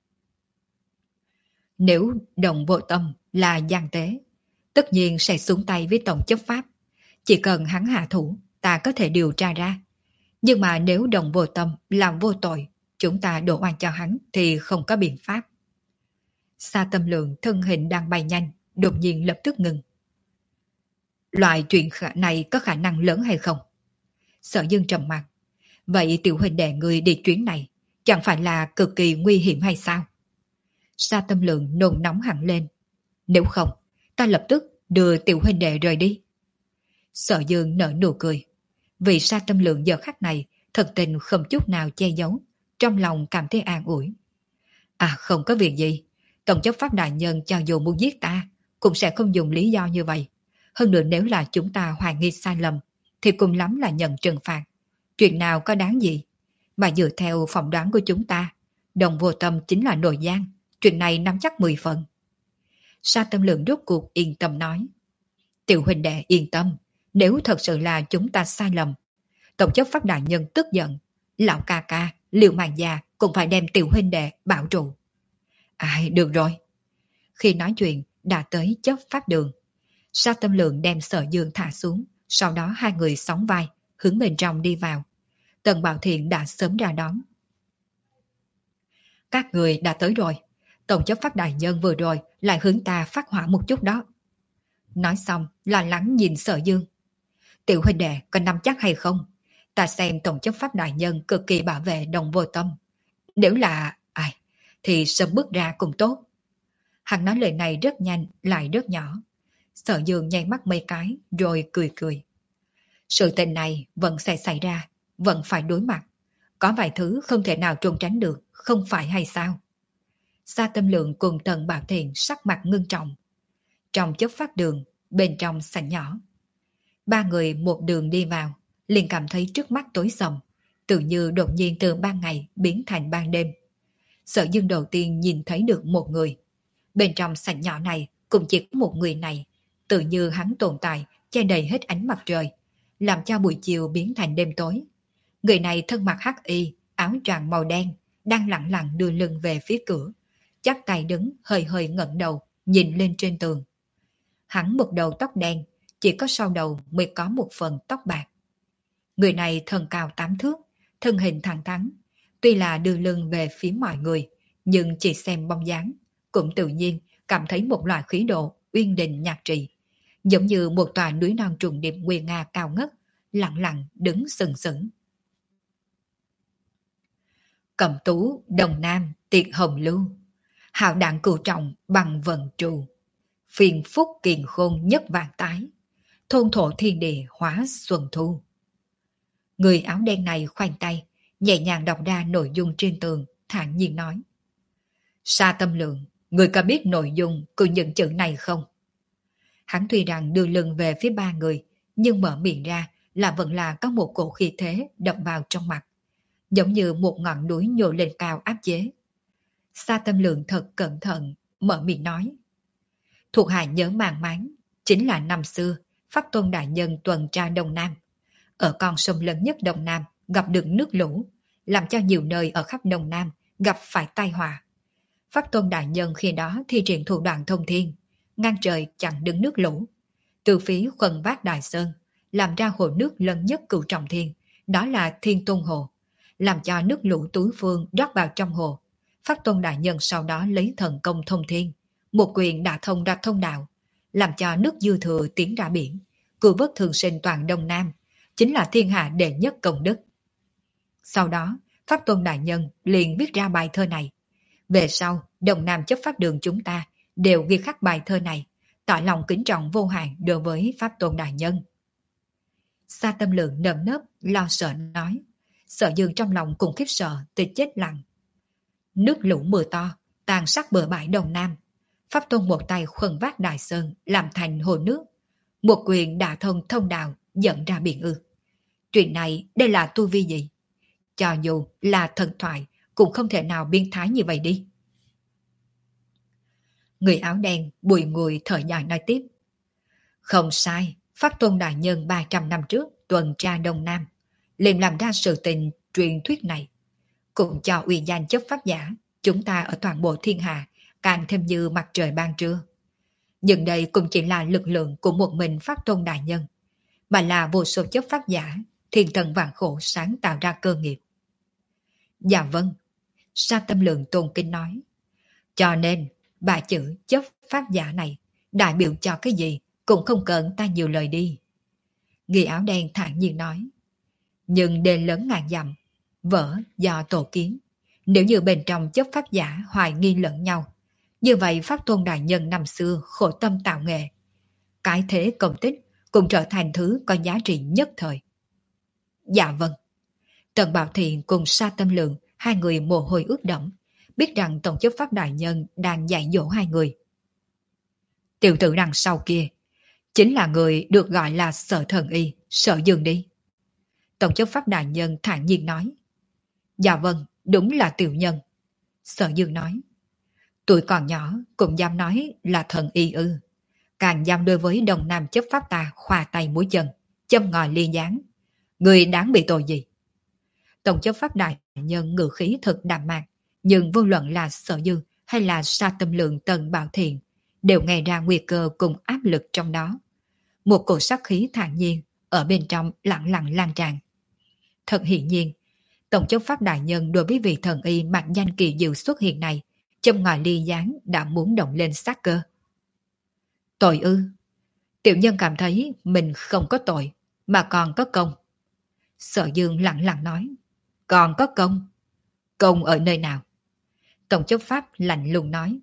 Nếu đồng vô tâm là gian tế, tất nhiên sẽ xuống tay với tổng chấp pháp. Chỉ cần hắn hạ thủ, ta có thể điều tra ra. Nhưng mà nếu đồng vô tâm làm vô tội, chúng ta đổ oan cho hắn thì không có biện pháp. Sa Tâm Lượng thân hình đang bay nhanh, đột nhiên lập tức ngừng. Loại chuyện này có khả năng lớn hay không? Sở Dương trầm mặt. Vậy tiểu huynh đệ người đi chuyến này chẳng phải là cực kỳ nguy hiểm hay sao? Sa Tâm Lượng nôn nóng hẳn lên. Nếu không, ta lập tức đưa tiểu huynh đệ rời đi. Sở Dương nở nụ cười. Vì Sa Tâm Lượng giờ khắc này thật tình không chút nào che giấu, trong lòng cảm thấy an ủi. À, không có việc gì. Tổng chấp pháp đại nhân cho dù muốn giết ta cũng sẽ không dùng lý do như vậy. Hơn nữa nếu là chúng ta hoài nghi sai lầm thì cùng lắm là nhận trừng phạt. Chuyện nào có đáng gì? Mà dựa theo phỏng đoán của chúng ta, đồng vô tâm chính là nội gian. Chuyện này nắm chắc mười phần. Sa Tâm Lượng rốt cuộc yên tâm nói. Tiểu huynh đệ yên tâm. Nếu thật sự là chúng ta sai lầm, tổng chấp pháp đại nhân tức giận, lão ca ca, Liễu Màn già cũng phải đem tiểu huynh đệ bảo trụ. Ai, được rồi. Khi nói chuyện đã tới chấp pháp đường. Sa Tâm Lượng đem Sở Dương thả xuống, sau đó hai người sóng vai hướng bên trong đi vào. Tần Bảo Thiện đã sớm ra đón. Các người đã tới rồi. Tổng chấp pháp đại nhân vừa rồi lại hướng ta phát hỏa một chút đó. Nói xong lo lắng nhìn Sở Dương. Tiểu huynh đệ có nắm chắc hay không? Ta xem tổng chấp pháp đại nhân cực kỳ bảo vệ đồng vô tâm. Nếu là ai thì sớm bước ra cũng tốt. Hắn nói lời này rất nhanh lại rất nhỏ. Sở Dương nháy mắt mấy cái rồi cười cười. Sự tình này vẫn sẽ xảy ra, vẫn phải đối mặt. Có vài thứ không thể nào trốn tránh được, không phải hay sao? Sa Tâm Lượng cùng Tần Bảo Thiện sắc mặt ngưng trọng. trong chấp pháp đường, bên trong sảnh nhỏ. Ba người một đường đi vào, liền cảm thấy trước mắt tối sầm, tự như đột nhiên từ ban ngày biến thành ban đêm. Sở Dương đầu tiên nhìn thấy được một người. Bên trong sảnh nhỏ này cũng chỉ có một người này, tự như hắn tồn tại che đầy hết ánh mặt trời, làm cho buổi chiều biến thành đêm tối. Người này thân mặc hắc y, áo choàng màu đen, đang lặng lặng đưa lưng về phía cửa, chắp tay đứng hơi hơi ngẩng đầu, nhìn lên trên tường. Hắn một đầu tóc đen, chỉ có sau đầu mới có một phần tóc bạc. Người này thân cao tám thước, thân hình thẳng thắn, tuy là đưa lưng về phía mọi người, nhưng chỉ xem bóng dáng, cũng tự nhiên cảm thấy một loại khí độ uyên đình nhạc trì, giống như một tòa núi non trùng điệp nguy nga cao ngất, lặng lặng đứng sừng sững. Cẩm tú Đồng Nam tiệt hồng lưu, hào đạn cửu trọng bằng vần trù, phiền phúc kiền khôn nhất vạn tái, thôn thổ thiên địa hóa xuân thu. Người áo đen này khoanh tay, nhẹ nhàng đọc ra nội dung trên tường, thản nhiên nói: Sa Tâm Lượng, người có biết nội dung của những chữ này không? Hắn tuy rằng đưa lưng về phía ba người, nhưng mở miệng ra là vẫn là có một cổ khí thế đập vào trong mặt, giống như một ngọn núi nhô lên cao áp chế. Sa Tâm Lượng thật cẩn thận, mở miệng nói: Thuộc hạ nhớ màng máng, chính là năm xưa Pháp Tôn Đại Nhân tuần tra Đông Nam. Ở con sông lớn nhất Đông Nam gặp được nước lũ, làm cho nhiều nơi ở khắp Đông Nam gặp phải tai họa. Pháp Tôn Đại Nhân khi đó thi triển thủ đoạn thông thiên, ngang trời chặn đứng nước lũ. Từ phía khuân vác Đại Sơn, làm ra hồ nước lớn nhất cửu trọng thiên, đó là Thiên Tôn Hồ, làm cho nước lũ túi phương rót vào trong hồ. Pháp Tôn Đại Nhân sau đó lấy thần công thông thiên, một quyền đã thông ra thông đạo, làm cho nước dư thừa tiến ra biển, cứu vớt thường sinh toàn Đông Nam, chính là thiên hạ đệ nhất công đức. Sau đó, Pháp Tôn Đại Nhân liền viết ra bài thơ này. Về sau, Đông Nam chấp pháp đường chúng ta đều ghi khắc bài thơ này, tỏ lòng kính trọng vô hạn đối với Pháp Tôn Đại Nhân. Sa Tâm Lượng nơm nớp, lo sợ nói. Sở Dương trong lòng cũng khiếp sợ, tới chết lặng. Nước lũ mưa to, tàn sát bờ bãi Đông Nam. Pháp Tôn một tay khuân vác Đại Sơn, làm thành hồ nước. Một quyền đả thông thông đạo, dẫn ra biển ư. Chuyện này, đây là tu vi gì? Cho dù là thần thoại, cũng không thể nào biên thái như vậy đi. Người áo đen bùi ngùi thở dài nói tiếp. Không sai, Pháp Tôn Đại Nhân ba trăm năm trước tuần tra Đông Nam, liền làm ra sự tình truyền thuyết này, cũng cho uy danh chấp pháp giả chúng ta ở toàn bộ thiên hạ càng thêm như mặt trời ban trưa. Nhưng đây cũng chỉ là lực lượng của một mình Pháp Tôn Đại Nhân, mà là vô số chấp pháp giả thiên thần vạn khổ sáng tạo ra cơ nghiệp. Dạ vâng, Sa Tâm Lượng tôn kính nói. Cho nên ba chữ chấp pháp giả này đại biểu cho cái gì cũng không cần ta nhiều lời đi. Người áo đen thản nhiên nói. Nhưng đền lớn ngàn dặm, vỡ do tổ kiến. Nếu như bên trong chấp pháp giả hoài nghi lẫn nhau, như vậy Pháp Tôn Đại Nhân năm xưa khổ tâm tạo nghệ, cái thế công tích cũng trở thành thứ có giá trị nhất thời. Dạ vâng. Tần Bảo Thiện cùng Sa Tâm Lượng, hai người mồ hôi ướt đẫm, biết rằng Tổng chấp pháp Đại Nhân đang dạy dỗ hai người. Tiểu tử đằng sau kia chính là người được gọi là Sở Thần Y, Sở Dương đi. Tổng chấp pháp Đại Nhân thản nhiên nói. Dạ vâng, đúng là tiểu nhân. Sở Dương nói. Tuổi còn nhỏ cũng dám nói là thần y ư. Càng dám đối với Đông Nam chấp pháp ta khoa tay mũi chân, châm ngòi ly gián. Người đáng bị tội gì? Tổng chấp pháp Đại Nhân ngữ khí thật đạm mạc, nhưng vô luận là Sở Dương hay là Sa Tâm Lượng Tần Bảo Thiện đều nghe ra nguy cơ cùng áp lực trong đó. Một cổ sát khí thản nhiên ở bên trong lặng lặng lan tràn. Thật hiển nhiên, Tổng chấp pháp Đại Nhân đối với vị thần y mặt danh kỳ diệu xuất hiện này, châm ngòi ly gián đã muốn động lên sát cơ. Tội ư? Tiểu nhân cảm thấy mình không có tội, mà còn có công. Sở Dương lặng lặng nói. Còn có công? Công ở nơi nào? Tổng chấp pháp lạnh lùng nói.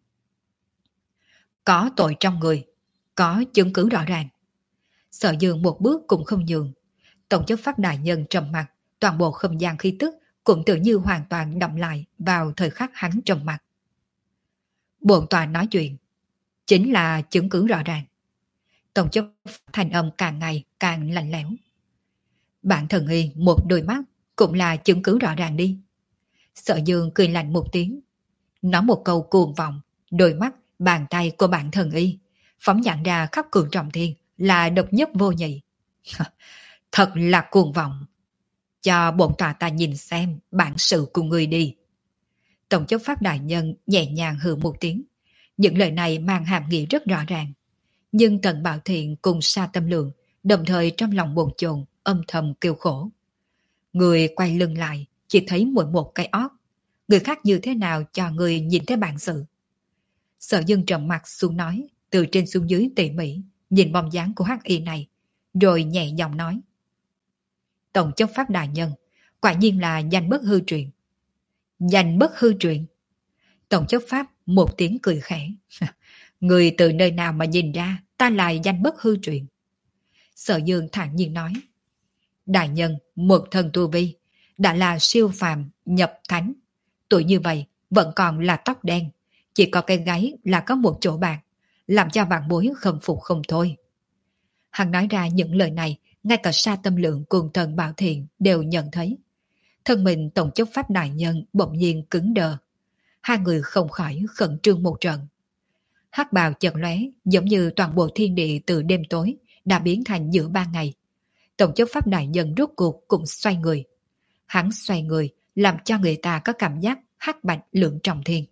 Có tội trong người, có chứng cứ rõ ràng. Sở Dương một bước cũng không nhường. Tổng chấp pháp Đại Nhân trầm mặt, toàn bộ không gian khí tức cũng tự như hoàn toàn động lại vào thời khắc hắn trầm mặt. Bổn tòa nói chuyện. chính là chứng cứ rõ ràng. Tổng chấp thành âm càng ngày càng lạnh lẽo. Bản thần y một đôi mắt cũng là chứng cứ rõ ràng đi. Sở Dương cười lạnh một tiếng, nói một câu cuồng vọng, đôi mắt, bàn tay của bản thần y phóng nhận ra khắp cường trọng thiên là độc nhất vô nhị. Thật là cuồng vọng. Cho bổn tòa ta nhìn xem bản sự của người đi. Tổng chấp pháp đại nhân nhẹ nhàng hừ một tiếng. Những lời này mang hàm nghĩa rất rõ ràng. Nhưng Tần Bảo Thiện cùng Sa Tâm Lượng đồng thời trong lòng bồn chồn âm thầm kêu khổ. Người quay lưng lại chỉ thấy mỗi một cái ót. Người khác như thế nào cho người nhìn thấy bản sự. Sở Dương trầm mặt xuống nói, từ trên xuống dưới tỉ mỉ nhìn bóng dáng của hắc y này, rồi nhẹ giọng nói: Tổng chấp pháp đại nhân, quả nhiên là danh bất hư truyền. Danh bất hư truyền? Tổng chấp pháp một tiếng cười khẽ. Người từ nơi nào mà nhìn ra ta là danh bất hư truyền? Sở Dương thản nhiên nói: Đại nhân, một thần tu vi, đã là siêu phàm nhập thánh. Tuổi như vậy vẫn còn là tóc đen, chỉ có cái gáy là có một chỗ bạc, làm cho vạn bối khâm phục không thôi. Hắn nói ra những lời này, ngay cả Sa Tâm Lượng cùng Thần Bảo Thiện đều nhận thấy. Thân mình tổng chấp pháp đại nhân bỗng nhiên cứng đờ. Hai người không khỏi khẩn trương một trận. Hắc bào chợt lóe, giống như toàn bộ thiên địa từ đêm tối đã biến thành giữa ban ngày. Tổng chấp pháp đại nhân rốt cuộc cũng xoay người. Hắn xoay người làm cho người ta có cảm giác hắc bạch lượng trọng thiên.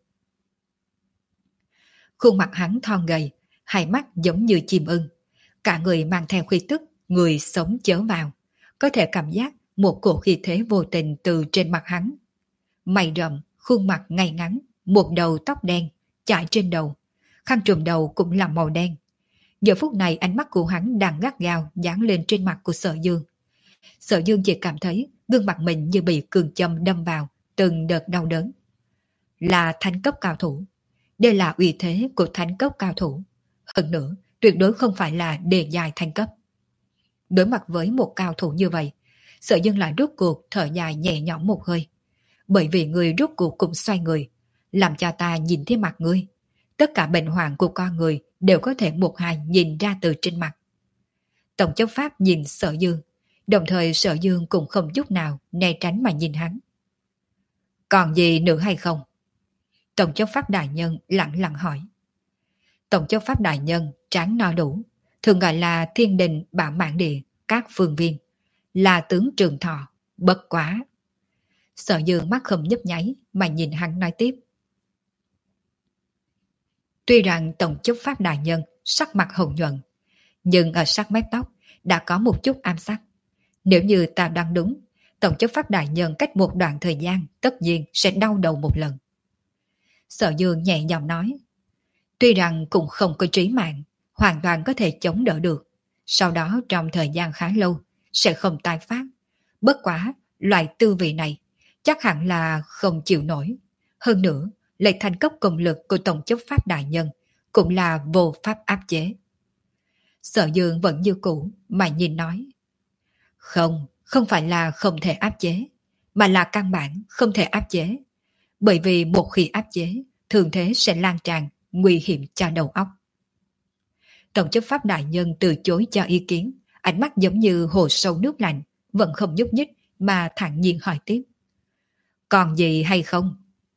Khuôn mặt hắn thon gầy, hai mắt giống như chim ưng, cả người mang theo khí tức người sống chớ vào, có thể cảm giác một cổ khí thế vô tình từ trên mặt hắn. Mày rậm, khuôn mặt ngay ngắn, một đầu tóc đen chải trên đầu, khăn trùm đầu cũng là màu đen. Giờ phút này ánh mắt của hắn đang gắt gao dán lên trên mặt của Sở Dương. Sở Dương chỉ cảm thấy gương mặt mình như bị cường châm đâm vào, từng đợt đau đớn. Là thánh cấp cao thủ. Đây là uy thế của thánh cấp cao thủ. Hơn nữa, tuyệt đối không phải là đề dài thánh cấp. Đối mặt với một cao thủ như vậy, Sở Dương lại rút cuộc thở dài nhẹ nhõm một hơi. Bởi vì người rút cuộc cũng xoay người, làm cho ta nhìn thấy mặt ngươi. Tất cả bệnh hoạn của con người đều có thể một hai nhìn ra từ trên mặt. Tổng chấp pháp nhìn Sở Dương, đồng thời Sở Dương cũng không chút nào né tránh mà nhìn hắn. Còn gì nữa hay không? Tổng chấp pháp đại nhân lặng lặng hỏi. Tổng chấp pháp đại nhân tráng no đủ, thường gọi là thiên đình bảo mạng địa, các phương viên, là tướng Trường Thọ, bất quá. Sở Dương mắt không nhấp nháy mà nhìn hắn nói tiếp. Tuy rằng tổng chấp pháp đại nhân sắc mặt hồng nhuận, nhưng ở sắc mép tóc đã có một chút ám sắc. Nếu như ta đoán đúng, tổng chấp pháp đại nhân cách một đoạn thời gian tất nhiên sẽ đau đầu một lần. Sở Dương nhẹ giọng nói. Tuy rằng cũng không có trí mạng, hoàn toàn có thể chống đỡ được. Sau đó trong thời gian khá lâu sẽ không tái phát. Bất quá, loại tư vị này chắc hẳn là không chịu nổi. Hơn nữa, lệ thành cấp công lực của tổng chấp pháp đại nhân cũng là vô pháp áp chế. Sở Dương vẫn như cũ mà nhìn nói. Không, không phải là không thể áp chế, mà là căn bản không thể áp chế. Bởi vì một khi áp chế, thường thế sẽ lan tràn, nguy hiểm cho đầu óc. Tổng chấp pháp đại nhân từ chối cho ý kiến, ánh mắt giống như hồ sâu nước lạnh, vẫn không nhúc nhích mà thản nhiên hỏi tiếp. Còn gì hay không?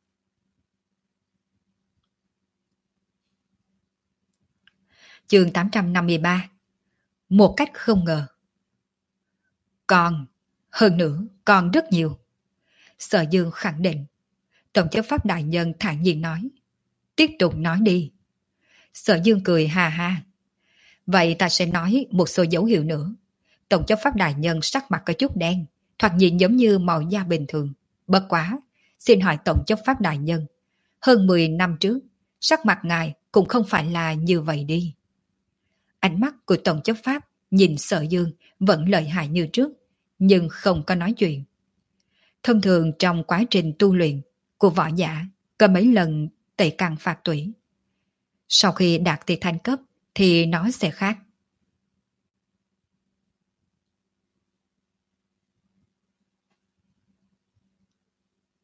Chương tám trăm năm mươi ba. Một cách không ngờ. Còn, hơn nữa, còn rất nhiều. Sở Dương khẳng định. Tổng chấp pháp đại nhân thản nhiên nói. Tiếp tục nói đi. Sở Dương cười ha ha. Vậy ta sẽ nói một số dấu hiệu nữa. Tổng chấp pháp đại nhân sắc mặt có chút đen, thoạt nhìn giống như màu da bình thường. Bất quá, xin hỏi tổng chấp pháp đại nhân, hơn mười năm trước, sắc mặt ngài cũng không phải là như vậy đi. Ánh mắt của tổng chấp pháp nhìn Sở Dương vẫn lợi hại như trước, nhưng không có nói chuyện. Thông thường trong quá trình tu luyện của võ giả có mấy lần tẩy căn phạt tủy. Sau khi đạt tới thanh cấp thì nó sẽ khác.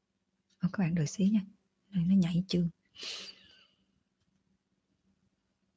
Các bạn đợi xí nha, nó nhảy chương.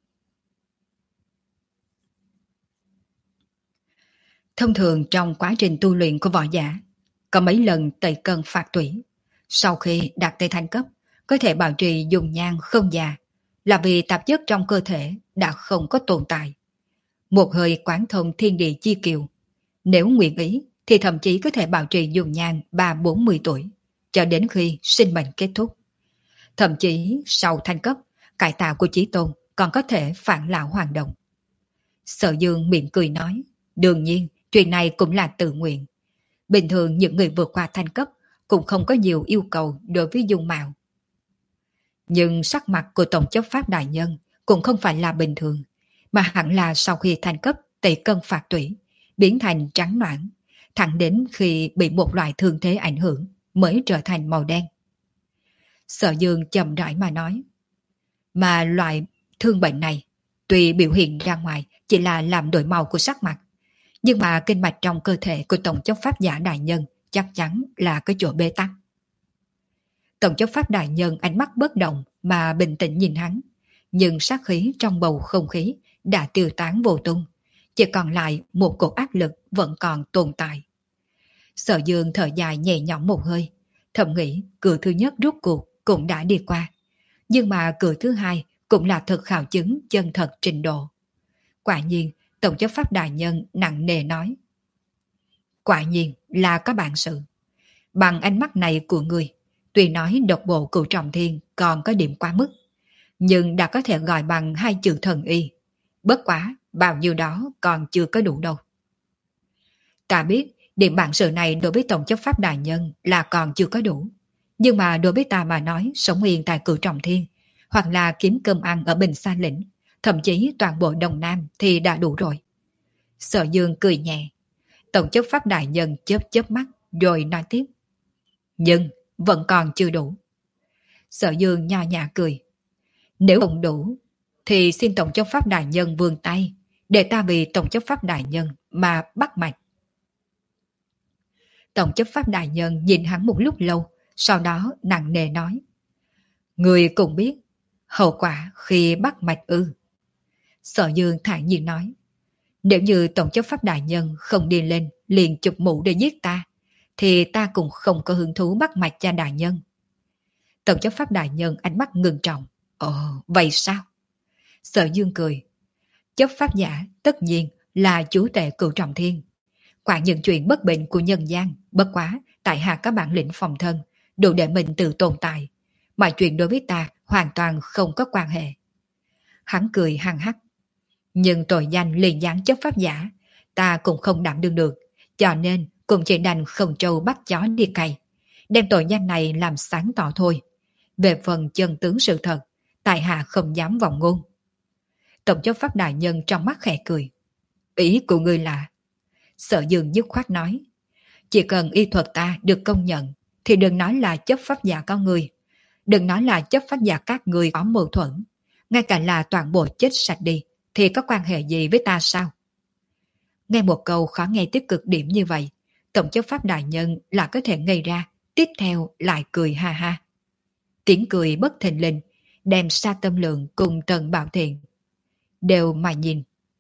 Thông thường trong quá trình tu luyện của võ giả, có mấy lần tẩy cân phạt tủy. Sau khi đạt tới thành cấp, có thể bảo trì dùng nhang không già, là vì tạp chất trong cơ thể đã không có tồn tại. Một hơi quán thông thiên địa chi kiều. Nếu nguyện ý, thì thậm chí có thể bảo trì dùng nhang ba bốn mươi tuổi, cho đến khi sinh mệnh kết thúc. Thậm chí sau thành cấp, cải tạo của Chí Tôn còn có thể phản lão hoàn động. Sở Dương miệng cười nói, đương nhiên, chuyện này cũng là tự nguyện. Bình thường những người vượt qua thành cấp cũng không có nhiều yêu cầu đối với dung mạo. Nhưng sắc mặt của Tổng chấp pháp đại nhân cũng không phải là bình thường, mà hẳn là sau khi thành cấp tẩy cân phạt tủy, biến thành trắng noãn, thẳng đến khi bị một loại thương thế ảnh hưởng mới trở thành màu đen. Sở Dương chậm rãi mà nói, mà loại thương bệnh này tuy biểu hiện ra ngoài chỉ là làm đổi màu của sắc mặt, nhưng mà kinh mạch trong cơ thể của Tổng chấp pháp giả đại nhân chắc chắn là cái chỗ bế tắc. Tổng chấp pháp đại nhân ánh mắt bất động mà bình tĩnh nhìn hắn, nhưng sát khí trong bầu không khí đã tiêu tán vô tung, chỉ còn lại một cột áp lực vẫn còn tồn tại. Sở Dương thở dài nhẹ nhõm một hơi, thầm nghĩ cửa thứ nhất rút cuộc cũng đã đi qua, nhưng mà cửa thứ hai cũng là thực khảo chứng chân thật trình độ. Quả nhiên, Tổng chấp pháp đại nhân nặng nề nói, quả nhiên là có bản sự. Bằng ánh mắt này của người, tuy nói độc bộ cửu trọng thiên còn có điểm quá mức, nhưng đã có thể gọi bằng hai chữ thần y. Bất quá, bao nhiêu đó còn chưa có đủ đâu. Ta biết, điểm bản sự này đối với Tổng chấp pháp đại nhân là còn chưa có đủ. Nhưng mà đối với ta mà nói, sống yên tại cửu trọng thiên, hoặc là kiếm cơm ăn ở Bình Sa Lĩnh, thậm chí toàn bộ Đông Nam thì đã đủ rồi. Sở Dương cười nhẹ. Tổng chấp pháp đại nhân chớp chớp mắt rồi nói tiếp. Nhưng vẫn còn chưa đủ. Sở Dương nho nhã cười. Nếu không đủ, thì xin Tổng chấp pháp đại nhân vươn tay, để ta vì Tổng chấp pháp đại nhân mà bắt mạch. Tổng chấp pháp đại nhân nhìn hắn một lúc lâu, sau đó nặng nề nói. Người cũng biết, hậu quả khi bắt mạch ư. Sở Dương thản nhiên nói. Nếu như Tổng chấp pháp đại nhân không đi lên liền chụp mũ để giết ta, thì ta cũng không có hứng thú bắt mạch cho đại nhân. Tổng chấp pháp đại nhân ánh mắt ngưng trọng. Ồ, vậy sao? Sở Dương cười. Chấp pháp giả tất nhiên là chủ tể cửu trọng thiên. Quả những chuyện bất bình của nhân gian, bất quá tại hạ các bản lĩnh phòng thân, đủ để mình tự tồn tại. Mọi chuyện đối với ta hoàn toàn không có quan hệ. Hắn cười hăng hắc. Nhưng tội danh liền dáng chấp pháp giả, ta cũng không đảm đương được, cho nên cũng chỉ đành không trâu bắt chó đi cày, đem tội danh này làm sáng tỏ thôi. Về phần chân tướng sự thật, tại hạ không dám vọng ngôn. Tổng chấp pháp đại nhân trong mắt khẽ cười. Ý của ngươi là? Sở Dương dứt khoát nói. Chỉ cần y thuật ta được công nhận, thì đừng nói là chấp pháp giả có người, đừng nói là chấp pháp giả các người có mâu thuẫn, ngay cả là toàn bộ chết sạch đi, thì có quan hệ gì với ta sao? Nghe một câu khó nghe tới cực điểm như vậy, Tổng chấp pháp đại nhân là có thể ngây ra, tiếp theo lại cười ha ha. Tiếng cười bất thình lình, đem Sa Tâm Lượng cùng Tần Bảo Thiện đều mà nhìn.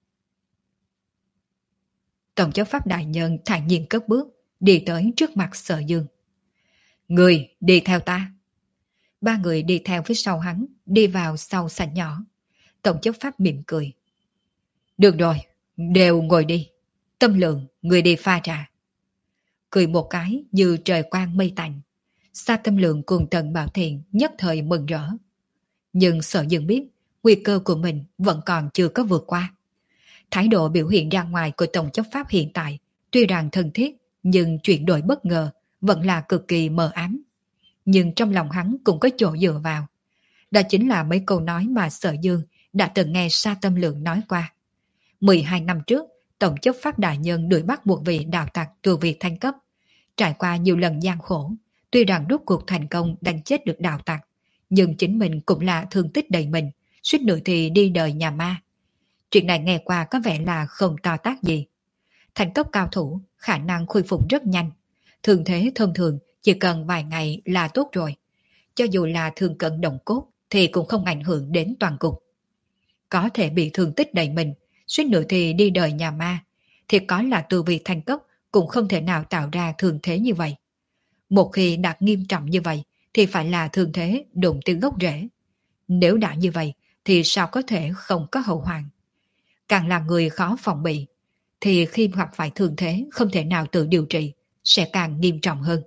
Tổng chấp pháp đại nhân thản nhiên cất bước, đi tới trước mặt Sở Dương. Người đi theo ta. Ba người đi theo phía sau hắn, đi vào sau sảnh nhỏ. Tổng chấp pháp mỉm cười. Được rồi, đều ngồi đi. Tâm Lượng, người đi pha trà. Cười một cái như trời quang mây tạnh. Sa Tâm Lượng cùng Tần Bảo Thiện nhất thời mừng rỡ. Nhưng Sở Dương biết, nguy cơ của mình vẫn còn chưa có vượt qua. Thái độ biểu hiện ra ngoài của Tổng chấp pháp hiện tại, tuy rằng thân thiết, nhưng chuyển đổi bất ngờ, vẫn là cực kỳ mờ ám. Nhưng trong lòng hắn cũng có chỗ dựa vào. Đó chính là mấy câu nói mà Sở Dương đã từng nghe Sa Tâm Lượng nói qua. mười hai năm trước, Tổng chấp pháp đại nhân đuổi bắt một vị đạo tặc từ vị thanh cấp. Trải qua nhiều lần gian khổ, tuy rằng rốt cuộc thành công đánh chết được đạo tặc, nhưng chính mình cũng là thương tích đầy mình, suýt nữa thì đi đời nhà ma. Chuyện này nghe qua có vẻ là không to tác gì. Thành cấp cao thủ, khả năng khôi phục rất nhanh. Thường thế thông thường chỉ cần vài ngày là tốt rồi. Cho dù là thương cận động cốt thì cũng không ảnh hưởng đến toàn cục. Có thể bị thương tích đầy mình, suýt nữa thì đi đời nhà ma, thì có là tu vi thành cấp cũng không thể nào tạo ra thương thế như vậy. Một khi đạt nghiêm trọng như vậy thì phải là thương thế đụng từ gốc rễ. Nếu đã như vậy thì sao có thể không có hậu hoạn. Càng là người khó phòng bị thì khi gặp phải thương thế không thể nào tự điều trị sẽ càng nghiêm trọng hơn.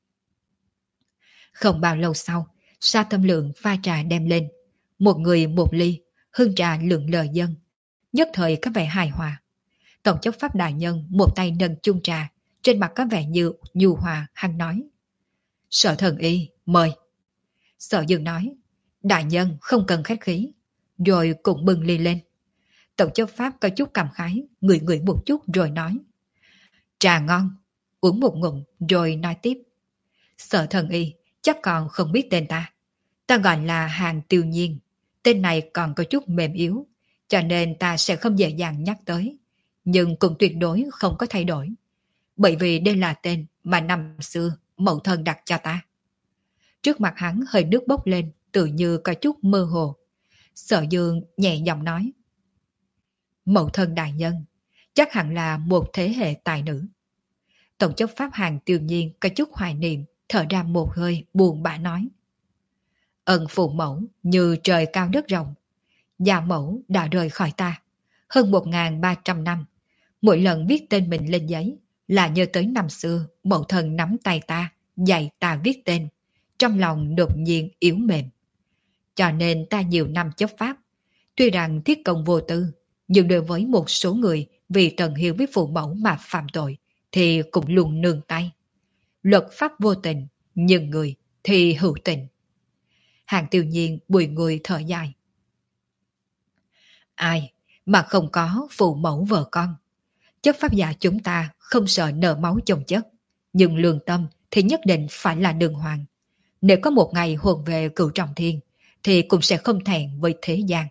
Không bao lâu sau, Sa Tâm Lượng pha trà đem lên. Một người một ly, hương trà lượng lời dân. Nhất thời có vẻ hài hòa. Tổng chấp pháp đại nhân một tay nâng chung trà, trên mặt có vẻ như nhu hòa hăng nói. Sở thần y, mời. Sở Dương nói, đại nhân không cần khách khí, rồi cũng bưng ly lên. Tổng chấp pháp có chút cảm khái, ngửi ngửi một chút rồi nói. Trà ngon, uống một ngụm rồi nói tiếp. Sở thần y, chắc còn không biết tên ta. Ta gọi là Hàng Tiêu Nhiên, tên này còn có chút mềm yếu, cho nên ta sẽ không dễ dàng nhắc tới, nhưng cũng tuyệt đối không có thay đổi. Bởi vì đây là tên mà năm xưa mẫu thân đặt cho ta. Trước mặt hắn hơi nước bốc lên, tự như có chút mơ hồ. Sở Dương nhẹ giọng nói. Mẫu thân đại nhân, chắc hẳn là một thế hệ tài nữ. Tổng chấp pháp Hàng Tiêu Nhiên có chút hoài niệm, thở ra một hơi buồn bã nói. Ân phụ mẫu như trời cao đất rộng. Già mẫu đã rời khỏi ta. Hơn một nghìn ba trăm năm. Mỗi lần viết tên mình lên giấy là nhớ tới năm xưa mẫu thân nắm tay ta, dạy ta viết tên. Trong lòng đột nhiên yếu mềm. Cho nên ta nhiều năm chấp pháp. Tuy rằng thiết công vô tư, nhưng đối với một số người vì tận hiếu với phụ mẫu mà phạm tội thì cũng luôn nương tay. Luật pháp vô tình, nhưng người thì hữu tình. Hàng Tiêu Nhiên bùi người thở dài. Ai mà không có phụ mẫu vợ con. Chấp pháp giả chúng ta không sợ nợ máu chồng chất, nhưng lương tâm thì nhất định phải là đường hoàng. Nếu có một ngày hồn về cửu trọng thiên thì cũng sẽ không thẹn với thế gian.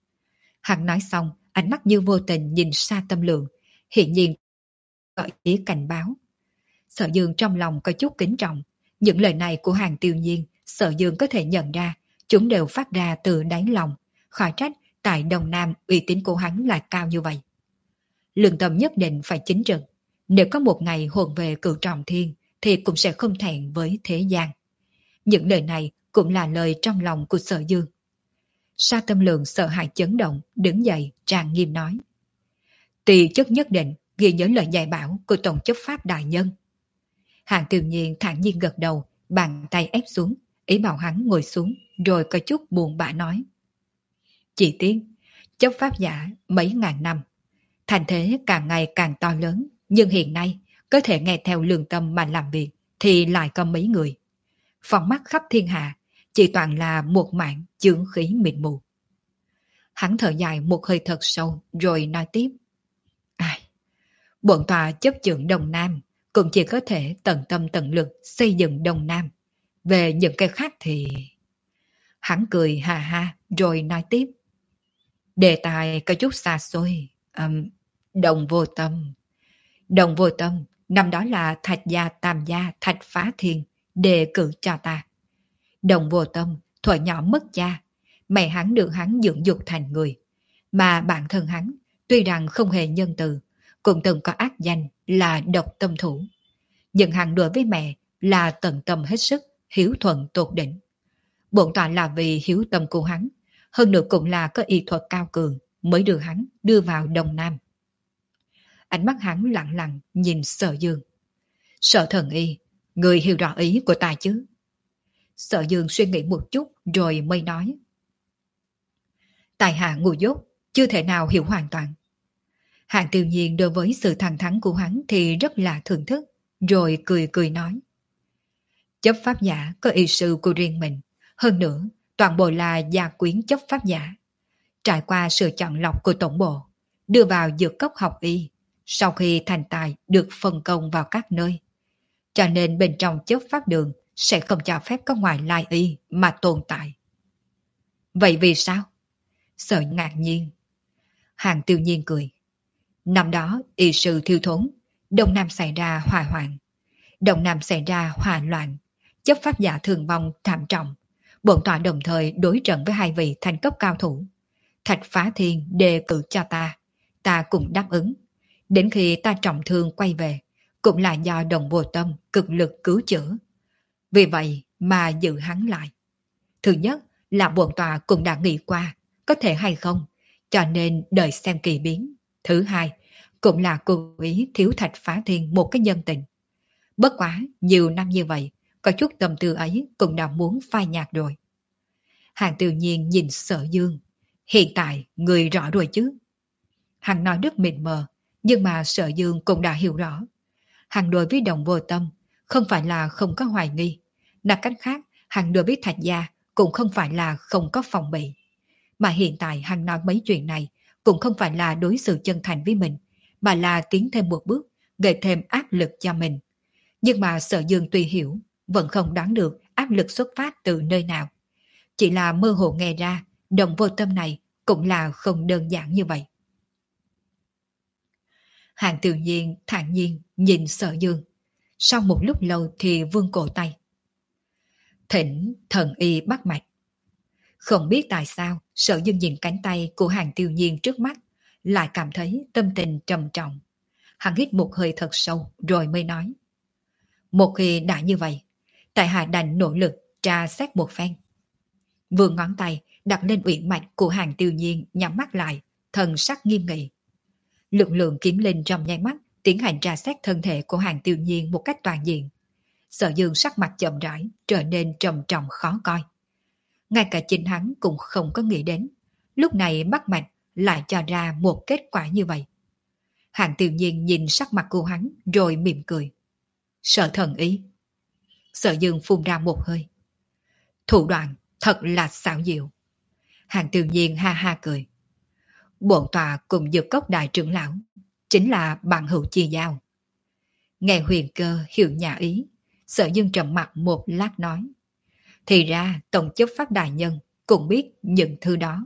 Hắn nói xong, ánh mắt như vô tình nhìn Sa Tâm Lượng, hiển nhiên có ý cảnh báo. Sở Dương trong lòng có chút kính trọng. Những lời này của Hàng Tiêu Nhiên, Sở Dương có thể nhận ra, chúng đều phát ra từ đáy lòng. Khỏi trách tại Đông Nam uy tín của hắn là cao như vậy. Lương tâm nhất định phải chính trực. Nếu có một ngày hồn về cửu trọng thiên thì cũng sẽ không thẹn với thế gian. Những lời này cũng là lời trong lòng của Sở Dương. Sa Tâm Lượng sợ hãi chấn động, đứng dậy trang nghiêm nói. Tỳ chất nhất định ghi nhớ lời dạy bảo của Tổng chấp pháp đại nhân. Hàng Tiêu Nhiên thản nhiên gật đầu, bàn tay ép xuống, ý bảo hắn ngồi xuống, rồi có chút buồn bã nói. Chỉ tiếc, chấp pháp giả mấy ngàn năm, thành thế càng ngày càng to lớn, nhưng hiện nay có thể nghe theo lương tâm mà làm việc thì lại có mấy người. Phóng mắt khắp thiên hạ, chỉ toàn là một mạng chướng khí mịt mù. Hắn thở dài một hơi thật sâu rồi nói tiếp. Ai, bổn tòa chấp chưởng Đông Nam cũng chỉ có thể tận tâm tận lực xây dựng Đông Nam. Về những cái khác thì... Hắn cười ha ha rồi nói tiếp. Đề tài có chút xa xôi. Um, đồng vô tâm. Đồng vô tâm, năm đó là Thạch Gia Tam Gia Thạch Phá Thiên đề cử cho ta. Đồng vô tâm, thuở nhỏ mất cha, mẹ hắn được hắn dưỡng dục thành người. Mà bản thân hắn, tuy rằng không hề nhân từ, cũng từng có ác danh là độc tâm thủ. Nhưng hắn đối với mẹ là tận tâm hết sức, hiếu thuận tột đỉnh. Bổn tọa là vì hiếu tâm của hắn, hơn nữa cũng là có y thuật cao cường mới đưa hắn đưa vào Đông Nam. Ánh mắt hắn lặng lặng nhìn Sở Dương. Sở thần y, người hiểu rõ ý của ta chứ? Sở Dương suy nghĩ một chút rồi mới nói. Tài hạ ngu dốt, chưa thể nào hiểu hoàn toàn. Hàng Tiêu Nhiên đối với sự thẳng thắn của hắn thì rất là thưởng thức, rồi cười cười nói. Chấp pháp giả có y sư của riêng mình, hơn nữa toàn bộ là gia quyến chấp pháp giả. Trải qua sự chọn lọc của tổng bộ, đưa vào dược cốc học y, sau khi thành tài được phân công vào các nơi. Cho nên bên trong chấp pháp đường sẽ không cho phép có ngoại lai y mà tồn tại. Vậy vì sao? Sở ngạc nhiên. Hàng Tiêu Nhiên cười. Năm đó y sư thiếu thốn, Đông Nam xảy ra hỏa hoạn. Đông Nam xảy ra hỏa loạn, chấp pháp giả thường vong thảm trọng. Bổn tọa đồng thời đối trận với hai vị thành cấp cao thủ. Thạch Phá Thiên đề cử cho ta, ta cũng đáp ứng. Đến khi ta trọng thương quay về, cũng là do đồng vô tâm cực lực cứu chữa. Vì vậy mà giữ hắn lại. Thứ nhất là bổn tòa cũng đã nghĩ qua, có thể hay không, cho nên đợi xem kỳ biến. Thứ hai, cũng là cố ý thiếu Thạch Phá Thiên một cái nhân tình. Bất quá, nhiều năm như vậy, có chút tâm tư ấy cũng đã muốn phai nhạt rồi. Hàng Tiêu Nhiên nhìn Sở Dương. Hiện tại, người rõ rồi chứ. Hắn nói rất mịt mờ, nhưng mà Sở Dương cũng đã hiểu rõ. Hắn đối với đồng vô tâm, không phải là không có hoài nghi. Nói cách khác, hắn đối với Thạch Gia cũng không phải là không có phòng bị. Mà hiện tại hắn nói mấy chuyện này cũng không phải là đối xử chân thành với mình, mà là tiến thêm một bước, gây thêm áp lực cho mình. Nhưng mà Sở Dương tuy hiểu, vẫn không đoán được áp lực xuất phát từ nơi nào. Chỉ là mơ hồ nghe ra, đồng vô tâm này cũng là không đơn giản như vậy. Hàng Tiểu Nhiên thản nhiên nhìn Sở Dương. Sau một lúc lâu thì vương cổ tay. Thỉnh thần y bắt mạch. Không biết tại sao, Sở Dương nhìn cánh tay của Hàng Tiêu Nhiên trước mắt, lại cảm thấy tâm tình trầm trọng. Hắn hít một hơi thật sâu rồi mới nói. Một khi đã như vậy, tại hạ đành nỗ lực tra xét một phen. Vừa ngón tay đặt lên uyển mạch của Hàng Tiêu Nhiên, nhắm mắt lại, thần sắc nghiêm nghị. Lực lượng kiếm linh trong nháy mắt tiến hành tra xét thân thể của Hàng Tiêu Nhiên một cách toàn diện. Sở Dương sắc mặt chậm rãi trở nên trầm trọng khó coi. Ngay cả chính hắn cũng không có nghĩ đến, lúc này bắt mạch lại cho ra một kết quả như vậy. Hàng Tiêu Nhiên nhìn sắc mặt của hắn rồi mỉm cười. Sở thần ý. Sở Dương phun ra một hơi. Thủ đoạn thật là xảo diệu. Hàng Tiêu Nhiên ha ha cười. Bổn tòa cùng Dược Cốc đại trưởng lão chính là bằng hữu chi giao. Nghe Huyền Cơ hiểu nhà ý, Sở Dương trầm mặt một lát nói. Thì ra tổng chấp pháp đại nhân cũng biết những thứ đó.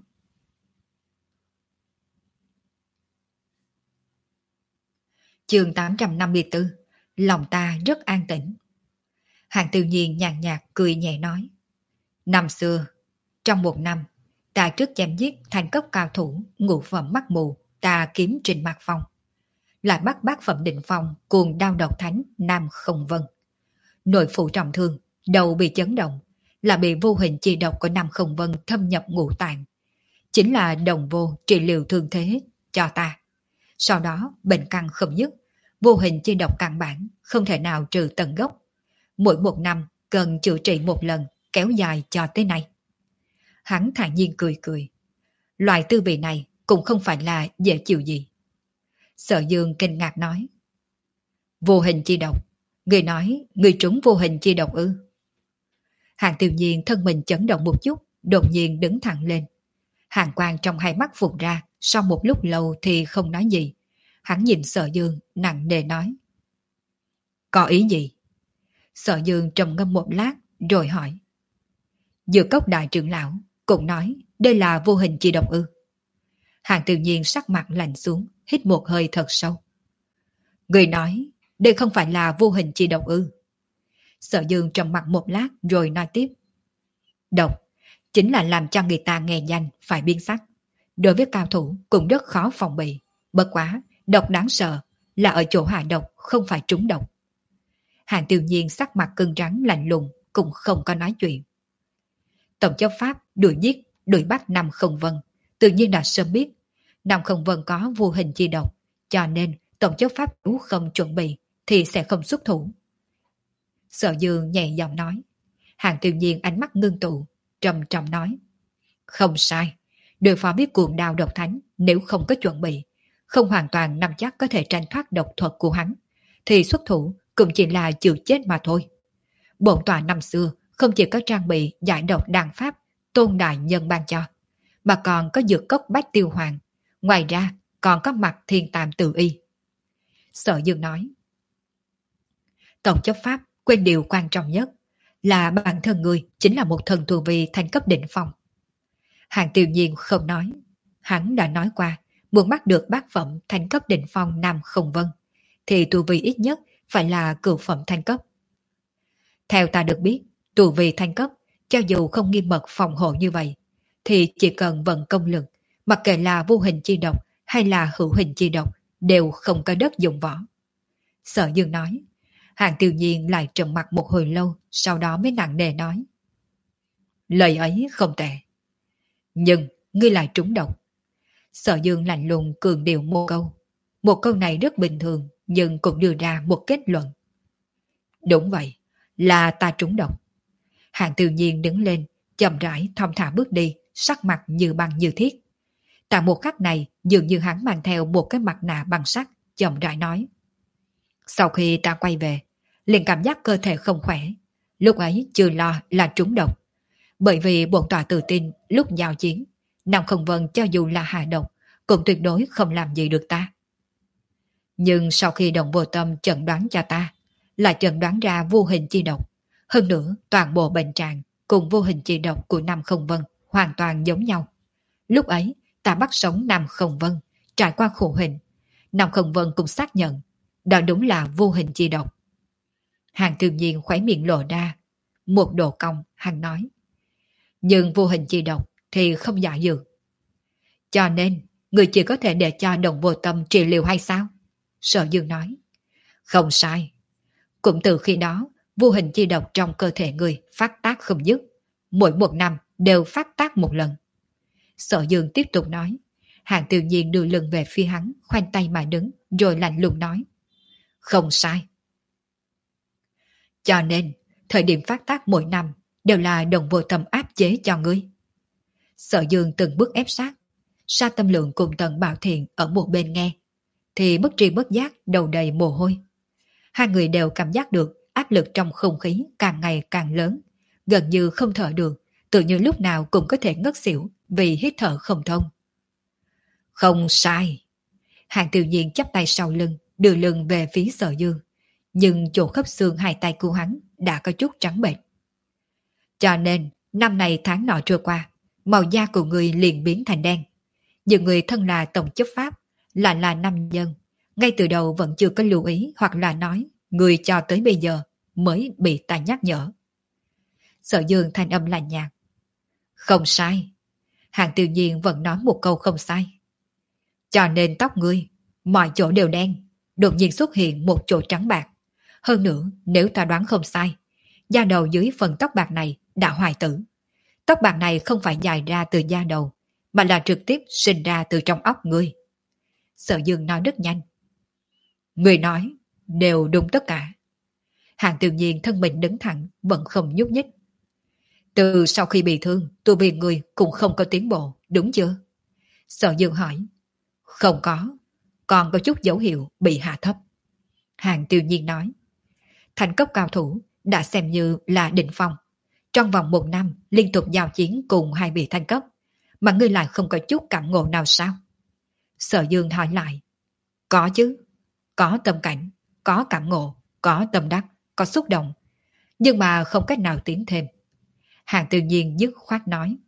Chương tám trăm năm mươi tư. Lòng ta rất an tĩnh. Hàng Tiêu Nhiên nhàn nhạt cười nhẹ nói. Năm xưa, trong một năm, ta trước chém giết thành cấp cao thủ ngũ phẩm mắt mù, ta kiếm Trình Mạc Phong. Lại bắt bác phẩm định phong cuồng đao độc thánh Nam Không Vân. Nội phụ trọng thương, đầu bị chấn động, là bị vô hình chi độc của Nam Không Vân thâm nhập ngũ tạng. Chính là đồng vô trị liệu thương thế cho ta. Sau đó bệnh căn không dứt, vô hình chi độc căn bản không thể nào trừ tận gốc. Mỗi một năm cần chữa trị một lần, kéo dài cho tới nay. Hắn thản nhiên cười cười. Loại tư vị này cũng không phải là dễ chịu gì. Sở Dương kinh ngạc nói. Vô hình chi độc. Người nói người trúng vô hình chi độc ư? Hàng Tiêu Nhiên thân mình chấn động một chút, đột nhiên đứng thẳng lên. Hàng quang trong hai mắt phụt ra, sau một lúc lâu thì không nói gì. Hắn nhìn Sở Dương nặng nề nói. Có ý gì? Sở Dương trầm ngâm một lát rồi hỏi. Dược Cốc đại trưởng lão cũng nói đây là vô hình chi độc ư? Hàng Tiêu Nhiên sắc mặt lạnh xuống, hít một hơi thật sâu. Người nói đây không phải là vô hình chi độc ư? Sở Dương trầm mặt một lát rồi nói tiếp. Độc chính là làm cho người ta nghe danh phải biến sắc. Đối với cao thủ cũng rất khó phòng bị. Bất quá, độc đáng sợ là ở chỗ hạ độc, không phải trúng độc. Hàng Tiêu Nhiên sắc mặt cứng rắn lạnh lùng, cũng không có nói chuyện. Tổng chấp pháp đuổi giết, đuổi bắt Nam Không Vân, tự nhiên đã sớm biết Nam Không Vân có vô hình chi độc, cho nên tổng chấp pháp nếu không chuẩn bị thì sẽ không xuất thủ. Sở Dương nhẹ giọng nói. Hàng Tiêu Nhiên ánh mắt ngưng tụ, trầm trầm nói. Không sai, đối phó với cuồng đao độc thánh, nếu không có chuẩn bị, không hoàn toàn nắm chắc có thể tranh thoát độc thuật của hắn, thì xuất thủ cũng chỉ là chịu chết mà thôi. Bổn tòa năm xưa không chỉ có trang bị giải độc đàn pháp tôn đại nhân ban cho, mà còn có dược cốc bách tiêu hoàng, ngoài ra còn có mặt thiên tam tự y. Sở Dương nói. Tổng chấp pháp quên điều quan trọng nhất là bản thân người chính là một thần tu vi thành cấp đỉnh phong. Hàng Tiêu Nhiên không nói. Hắn đã nói qua, muốn bắt được bát phẩm thành cấp đỉnh phong Nam Không Vân, thì tu vi ít nhất phải là cửu phẩm thành cấp. Theo ta được biết, tu vi thành cấp, cho dù không nghiêm mật phòng hộ như vậy, thì chỉ cần vận công lực, mặc kệ là vô hình chi độc hay là hữu hình chi độc, đều không có đất dụng võ. Sở Dương nói. Hàng Tiêu Nhiên lại trầm mặt một hồi lâu, sau đó mới nặng nề nói. Lời ấy không tệ. Nhưng ngươi lại trúng độc. Sở Dương lạnh lùng cường điệu một câu. Một câu này rất bình thường, nhưng cũng đưa ra một kết luận. Đúng vậy, là ta trúng độc. Hàng Tiêu Nhiên đứng lên, chậm rãi thong thả bước đi, sắc mặt như băng như thiết. Tại một khắc này, dường như hắn mang theo một cái mặt nạ bằng sắt, chậm rãi nói. Sau khi ta quay về, liền cảm giác cơ thể không khỏe. Lúc ấy chưa lo là trúng độc. Bởi vì bổn tọa tự tin lúc giao chiến, Nam Không Vân cho dù là hạ độc, cũng tuyệt đối không làm gì được ta. Nhưng sau khi đồng vô tâm chẩn đoán cho ta, là chẩn đoán ra vô hình chi độc. Hơn nữa, toàn bộ bệnh trạng cùng vô hình chi độc của Nam Không Vân hoàn toàn giống nhau. Lúc ấy, ta bắt sống Nam Không Vân, trải qua khổ hình. Nam Không Vân cũng xác nhận, đó đúng là vô hình chi độc. Hàng Tiêu Nhiên khóe miệng lộ ra một độ cong, hắn nói. Nhưng vô hình chi độc thì không giả dược. Cho nên, người chỉ có thể để cho đồng vô tâm trị liệu hay sao? Sở Dương nói. Không sai. Cũng từ khi đó, vô hình chi độc trong cơ thể người phát tác không dứt. Mỗi một năm đều phát tác một lần. Sở Dương tiếp tục nói. Hàng Tiêu Nhiên đưa lưng về phía hắn, khoanh tay mà đứng, rồi lạnh lùng nói. Không sai. Cho nên, thời điểm phát tác mỗi năm đều là đồng vô tâm áp chế cho ngươi. Sở Dương từng bước ép sát. Sa Tâm Lượng cùng Tần Bảo Thiện ở một bên nghe, thì bất tri bất giác đầu đầy mồ hôi. Hai người đều cảm giác được áp lực trong không khí càng ngày càng lớn, gần như không thở được, tự như lúc nào cũng có thể ngất xỉu vì hít thở không thông. Không sai. Hàng Tiêu Nhiên chắp tay sau lưng, đưa lưng về phía Sở Dương, nhưng chỗ khớp xương hai tay của hắn đã có chút trắng bệch. Cho nên, năm này tháng nọ trôi qua, màu da của người liền biến thành đen. Những người thân là tổng chấp pháp, là là nam nhân, ngay từ đầu vẫn chưa có lưu ý hoặc là nói, người cho tới bây giờ mới bị ta nhắc nhở. Sở Dương thanh âm lạnh nhạt. Không sai. Hàng Tiêu Nhiên vẫn nói một câu không sai. Cho nên tóc ngươi, mọi chỗ đều đen, đột nhiên xuất hiện một chỗ trắng bạc. Hơn nữa, nếu ta đoán không sai, da đầu dưới phần tóc bạc này đã hoại tử. Tóc bạc này không phải dài ra từ da đầu, mà là trực tiếp sinh ra từ trong óc ngươi. Sở Dương nói rất nhanh. Người nói, đều đúng tất cả. Hàng Tiêu Nhiên thân mình đứng thẳng, vẫn không nhúc nhích. Từ sau khi bị thương, tu vi người cũng không có tiến bộ, đúng chưa? Sở Dương hỏi. Không có, còn có chút dấu hiệu bị hạ thấp. Hàng Tiêu Nhiên nói. Thành cấp cao thủ đã xem như là đỉnh phong. Trong vòng một năm liên tục giao chiến cùng hai vị thanh cấp, mà ngươi lại không có chút cảm ngộ nào sao? Sở Dương hỏi lại. Có chứ, có tâm cảnh, có cảm ngộ, có tâm đắc, có xúc động, nhưng mà không cách nào tiến thêm. Hàng Tiêu Nhiên dứt khoát nói.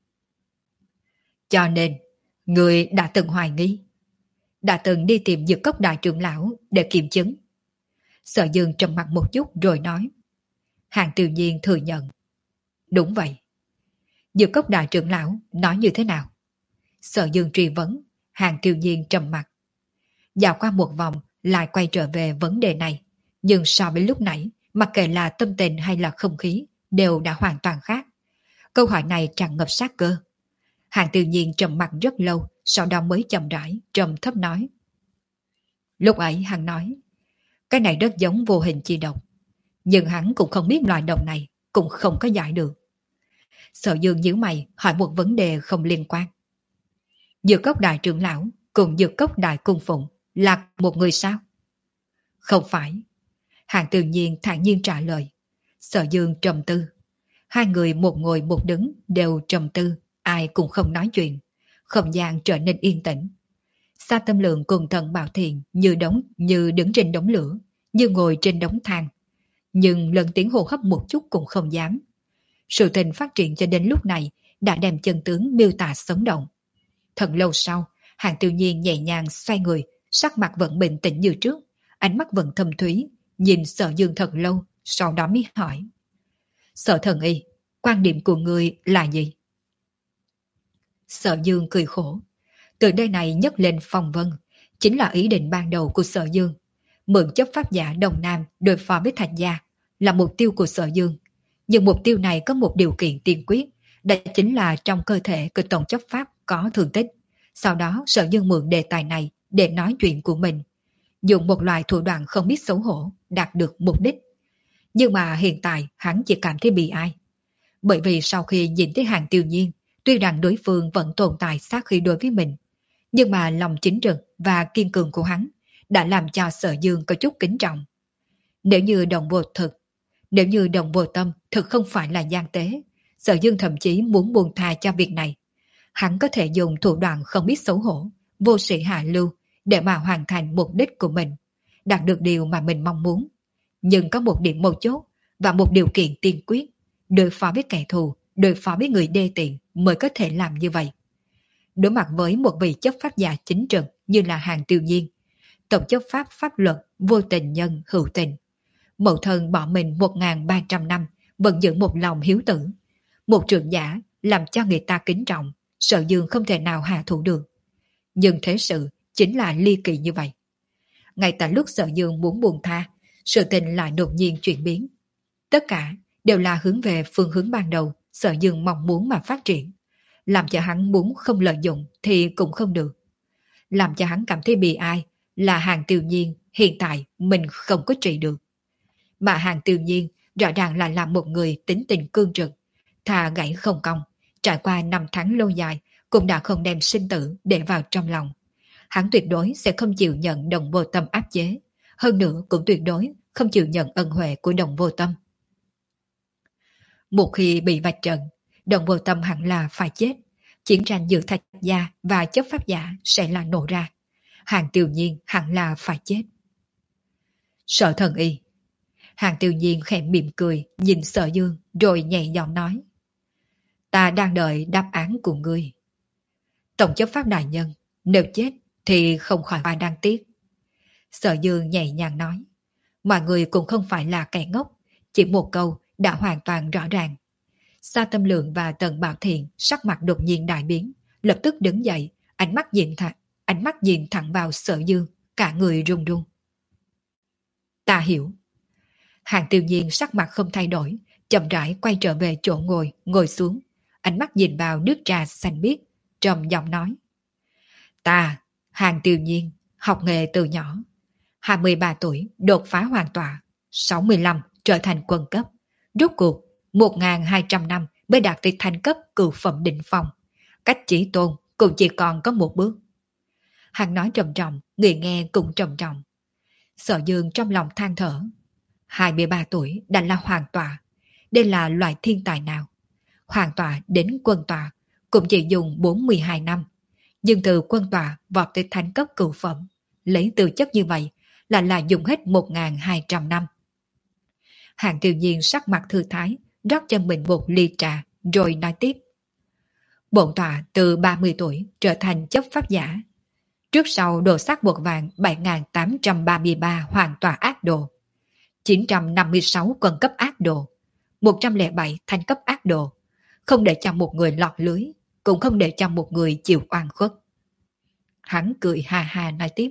Cho nên, người đã từng hoài nghi, đã từng đi tìm Dược Cốc đại trưởng lão để kiểm chứng. Sở Dương trầm mặt một chút rồi nói. Hàng Tiêu Nhiên thừa nhận. Đúng vậy. Dược Cốc đại trưởng lão nói như thế nào? Sở Dương truy vấn. Hàng Tiêu Nhiên trầm mặt. Dạo qua một vòng lại quay trở về vấn đề này, nhưng so với lúc nãy, mặc kệ là tâm tình hay là không khí đều đã hoàn toàn khác. Câu hỏi này tràn ngập sát cơ. Hàng Tiêu Nhiên trầm mặt rất lâu, sau đó mới chậm rãi trầm thấp nói. Lúc ấy hắn nói, cái này rất giống vô hình chi độc, nhưng hắn cũng không biết loại độc này, cũng không có giải được. Sở Dương nhíu mày hỏi một vấn đề không liên quan. Dược Cốc đại trưởng lão cùng Dược Cốc đại cung phụng là một người sao? Không phải. Hàng Tiêu Nhiên thản nhiên trả lời. Sở Dương trầm tư. Hai người một ngồi một đứng đều trầm tư, ai cũng không nói chuyện. Không gian trở nên yên tĩnh. Sa Tâm Lượng cùng Thần Bảo Thiện như đống như đứng trên đống lửa, như ngồi trên đống than, nhưng lần tiếng hô hấp một chút cũng không dám. Sự tình phát triển cho đến lúc này đã đem chân tướng miêu tả sống động. Thật lâu sau, Hàng Tiêu Nhiên nhẹ nhàng xoay người, sắc mặt vẫn bình tĩnh như trước, ánh mắt vẫn thâm thúy, nhìn Sở Dương thật lâu, sau đó mới hỏi. Sở Thần Y, quan điểm của ngươi là gì? Sở Dương cười khổ. Từ đây này nhấc lên phong vân, chính là ý định ban đầu của Sở Dương. Mượn chấp pháp giả Đồng Nam đối phó với Thạch Gia là mục tiêu của Sở Dương. Nhưng mục tiêu này có một điều kiện tiên quyết, đó chính là trong cơ thể của tổng chấp pháp có thương tích. Sau đó Sở Dương mượn đề tài này để nói chuyện của mình, dùng một loại thủ đoạn không biết xấu hổ đạt được mục đích. Nhưng mà hiện tại hắn chỉ cảm thấy bị ai. Bởi vì sau khi nhìn thấy Hàng Tiêu Nhiên, tuy rằng đối phương vẫn tồn tại sát khí đối với mình, nhưng mà lòng chính trực và kiên cường của hắn đã làm cho Sở Dương có chút kính trọng. Nếu như đồng vô thực, nếu như đồng vô tâm thực không phải là gian tế, Sở Dương thậm chí muốn buông tha cho việc này. Hắn có thể dùng thủ đoạn không biết xấu hổ, vô sĩ hạ lưu để mà hoàn thành mục đích của mình, đạt được điều mà mình mong muốn. Nhưng có một điểm mấu chốt và một điều kiện tiên quyết, đối phó với kẻ thù, đối phó với người đê tiện mới có thể làm như vậy. Đối mặt với một vị chấp pháp giả chính trực như là Hàng Tiêu Nhiên, tổng chấp pháp pháp luật vô tình nhân hữu tình. Mẫu thân bỏ mình một nghìn ba trăm năm vẫn giữ một lòng hiếu tử. Một trưởng giả làm cho người ta kính trọng, Sở Dương không thể nào hạ thủ được. Nhưng thế sự chính là ly kỳ như vậy. Ngay tại lúc Sở Dương muốn buông tha, sự tình lại đột nhiên chuyển biến. Tất cả đều là hướng về phương hướng ban đầu Sở Dương mong muốn mà phát triển. Làm cho hắn muốn không lợi dụng thì cũng không được. Làm cho hắn cảm thấy bị ai là Hàng Tiêu Nhiên hiện tại mình không có trị được. Mà Hàng Tiêu Nhiên rõ ràng là làm một người tính tình cương trực, thà gãy không cong, trải qua năm tháng lâu dài cũng đã không đem sinh tử để vào trong lòng. Hắn tuyệt đối sẽ không chịu nhận Đồng Vô Tâm áp chế, hơn nữa cũng tuyệt đối không chịu nhận ân huệ của Đồng Vô Tâm. Một khi bị vạch trần, Đồng Vô Tâm hẳn là phải chết. Chiến tranh giữa Thạch Gia và chấp pháp giả sẽ là nổ ra. Hàng Tiêu Nhiên hẳn là phải chết. Sở Thần Y. Hàng Tiêu Nhiên khẽ mỉm cười nhìn Sở Dương rồi nhẹ giọng nói: Ta đang đợi đáp án của ngươi. Tổng chấp pháp đại nhân, nếu chết thì không khỏi ai đáng tiếc. Sở Dương nhẹ nhàng nói: Mọi người cũng không phải là kẻ ngốc, chỉ một câu đã hoàn toàn rõ ràng. Sa Tâm Lượng và Tần Bảo Thiện sắc mặt đột nhiên đại biến, lập tức đứng dậy, ánh mắt nhìn thẳng, ánh mắt nhìn thẳng vào Sở Dương, cả người run run. Ta hiểu. Hàng Tiêu Nhiên sắc mặt không thay đổi, chậm rãi quay trở về chỗ ngồi, ngồi xuống, ánh mắt nhìn vào nước trà xanh biếc, trầm giọng nói: Ta, Hàng Tiêu Nhiên, học nghề từ nhỏ, hai mươi ba tuổi đột phá hoàn tọa, sáu mươi lăm trở thành quân cấp, rốt cuộc một nghìn hai trăm năm mới đạt tới thành cấp cửu phẩm đỉnh phong, cách chí tôn cũng chỉ còn có một bước. Hắn nói trầm trọng, người nghe cũng trầm trọng. Sở Dương trong lòng than thở, hai mươi ba tuổi đã là hoàng tọa, đây là loại thiên tài nào? Hoàng tọa đến quân tọa cũng chỉ dùng bốn mươi hai năm, nhưng từ quân tọa vọt tới thành cấp cửu phẩm, lấy tư chất như vậy là là dùng hết một nghìn hai trăm năm. Hàng Tiêu Nhiên sắc mặt thư thái, rót cho mình một ly trà, rồi nói tiếp. Bổn tọa từ ba mươi tuổi trở thành chấp pháp giả. Trước sau đồ sát một vạn bảy nghìn tám trăm ba mươi ba hoàn tọa ác đồ, chín trăm năm mươi sáu quân cấp ác đồ, một trăm lẻ bảy thanh cấp ác đồ, không để cho một người lọt lưới, cũng không để cho một người chịu oan khuất. Hắn cười ha ha nói tiếp.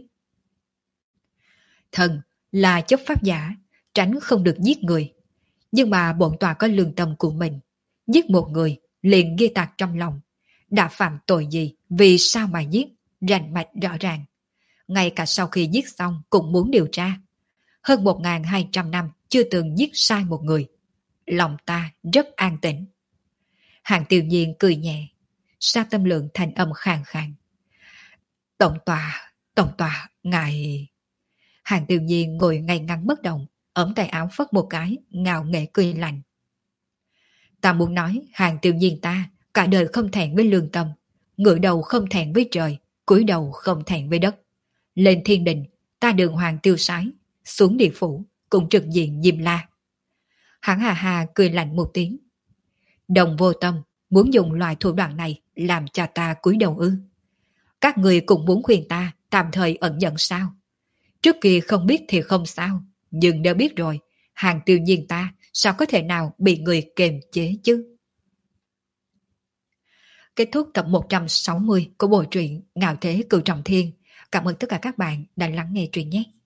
Thần là chấp pháp giả, tránh không được giết người. Nhưng mà bổn tọa có lương tâm của mình. Giết một người liền ghi tạc trong lòng. Đã phạm tội gì, vì sao mà giết, rành mạch rõ ràng. Ngay cả sau khi giết xong cũng muốn điều tra. Hơn một nghìn hai trăm năm chưa từng giết sai một người. Lòng ta rất an tĩnh. Hàng Tiêu Nhiên cười nhẹ. Sa Tâm Lượng thành âm khàn khàn. Tổng tòa, tổng tòa, ngài... Hàng Tiêu Nhiên ngồi ngay ngắn bất động, ống tay áo phất một cái, ngạo nghễ cười lạnh. Ta muốn nói, Hàng Tiêu Nhiên ta, cả đời không thẹn với lương tâm, ngửa đầu không thẹn với trời, cúi đầu không thẹn với đất. Lên thiên đình, ta đường hoàng tiêu sái, xuống địa phủ, cũng trực diện Diêm La. Hắn hà hà cười lạnh một tiếng. Đồng Vô Tâm muốn dùng loại thủ đoạn này làm cho ta cúi đầu ư? Các người cũng muốn khuyên ta tạm thời ẩn nhận sao? Trước kia không biết thì không sao, nhưng đã biết rồi, Hàng Tiêu Nhiên ta sao có thể nào bị người kềm chế chứ? Kết thúc tập một trăm sáu mươi của bộ truyện Ngạo Thế Cửu Trọng Thiên. Cảm ơn tất cả các bạn đã lắng nghe truyện nhé.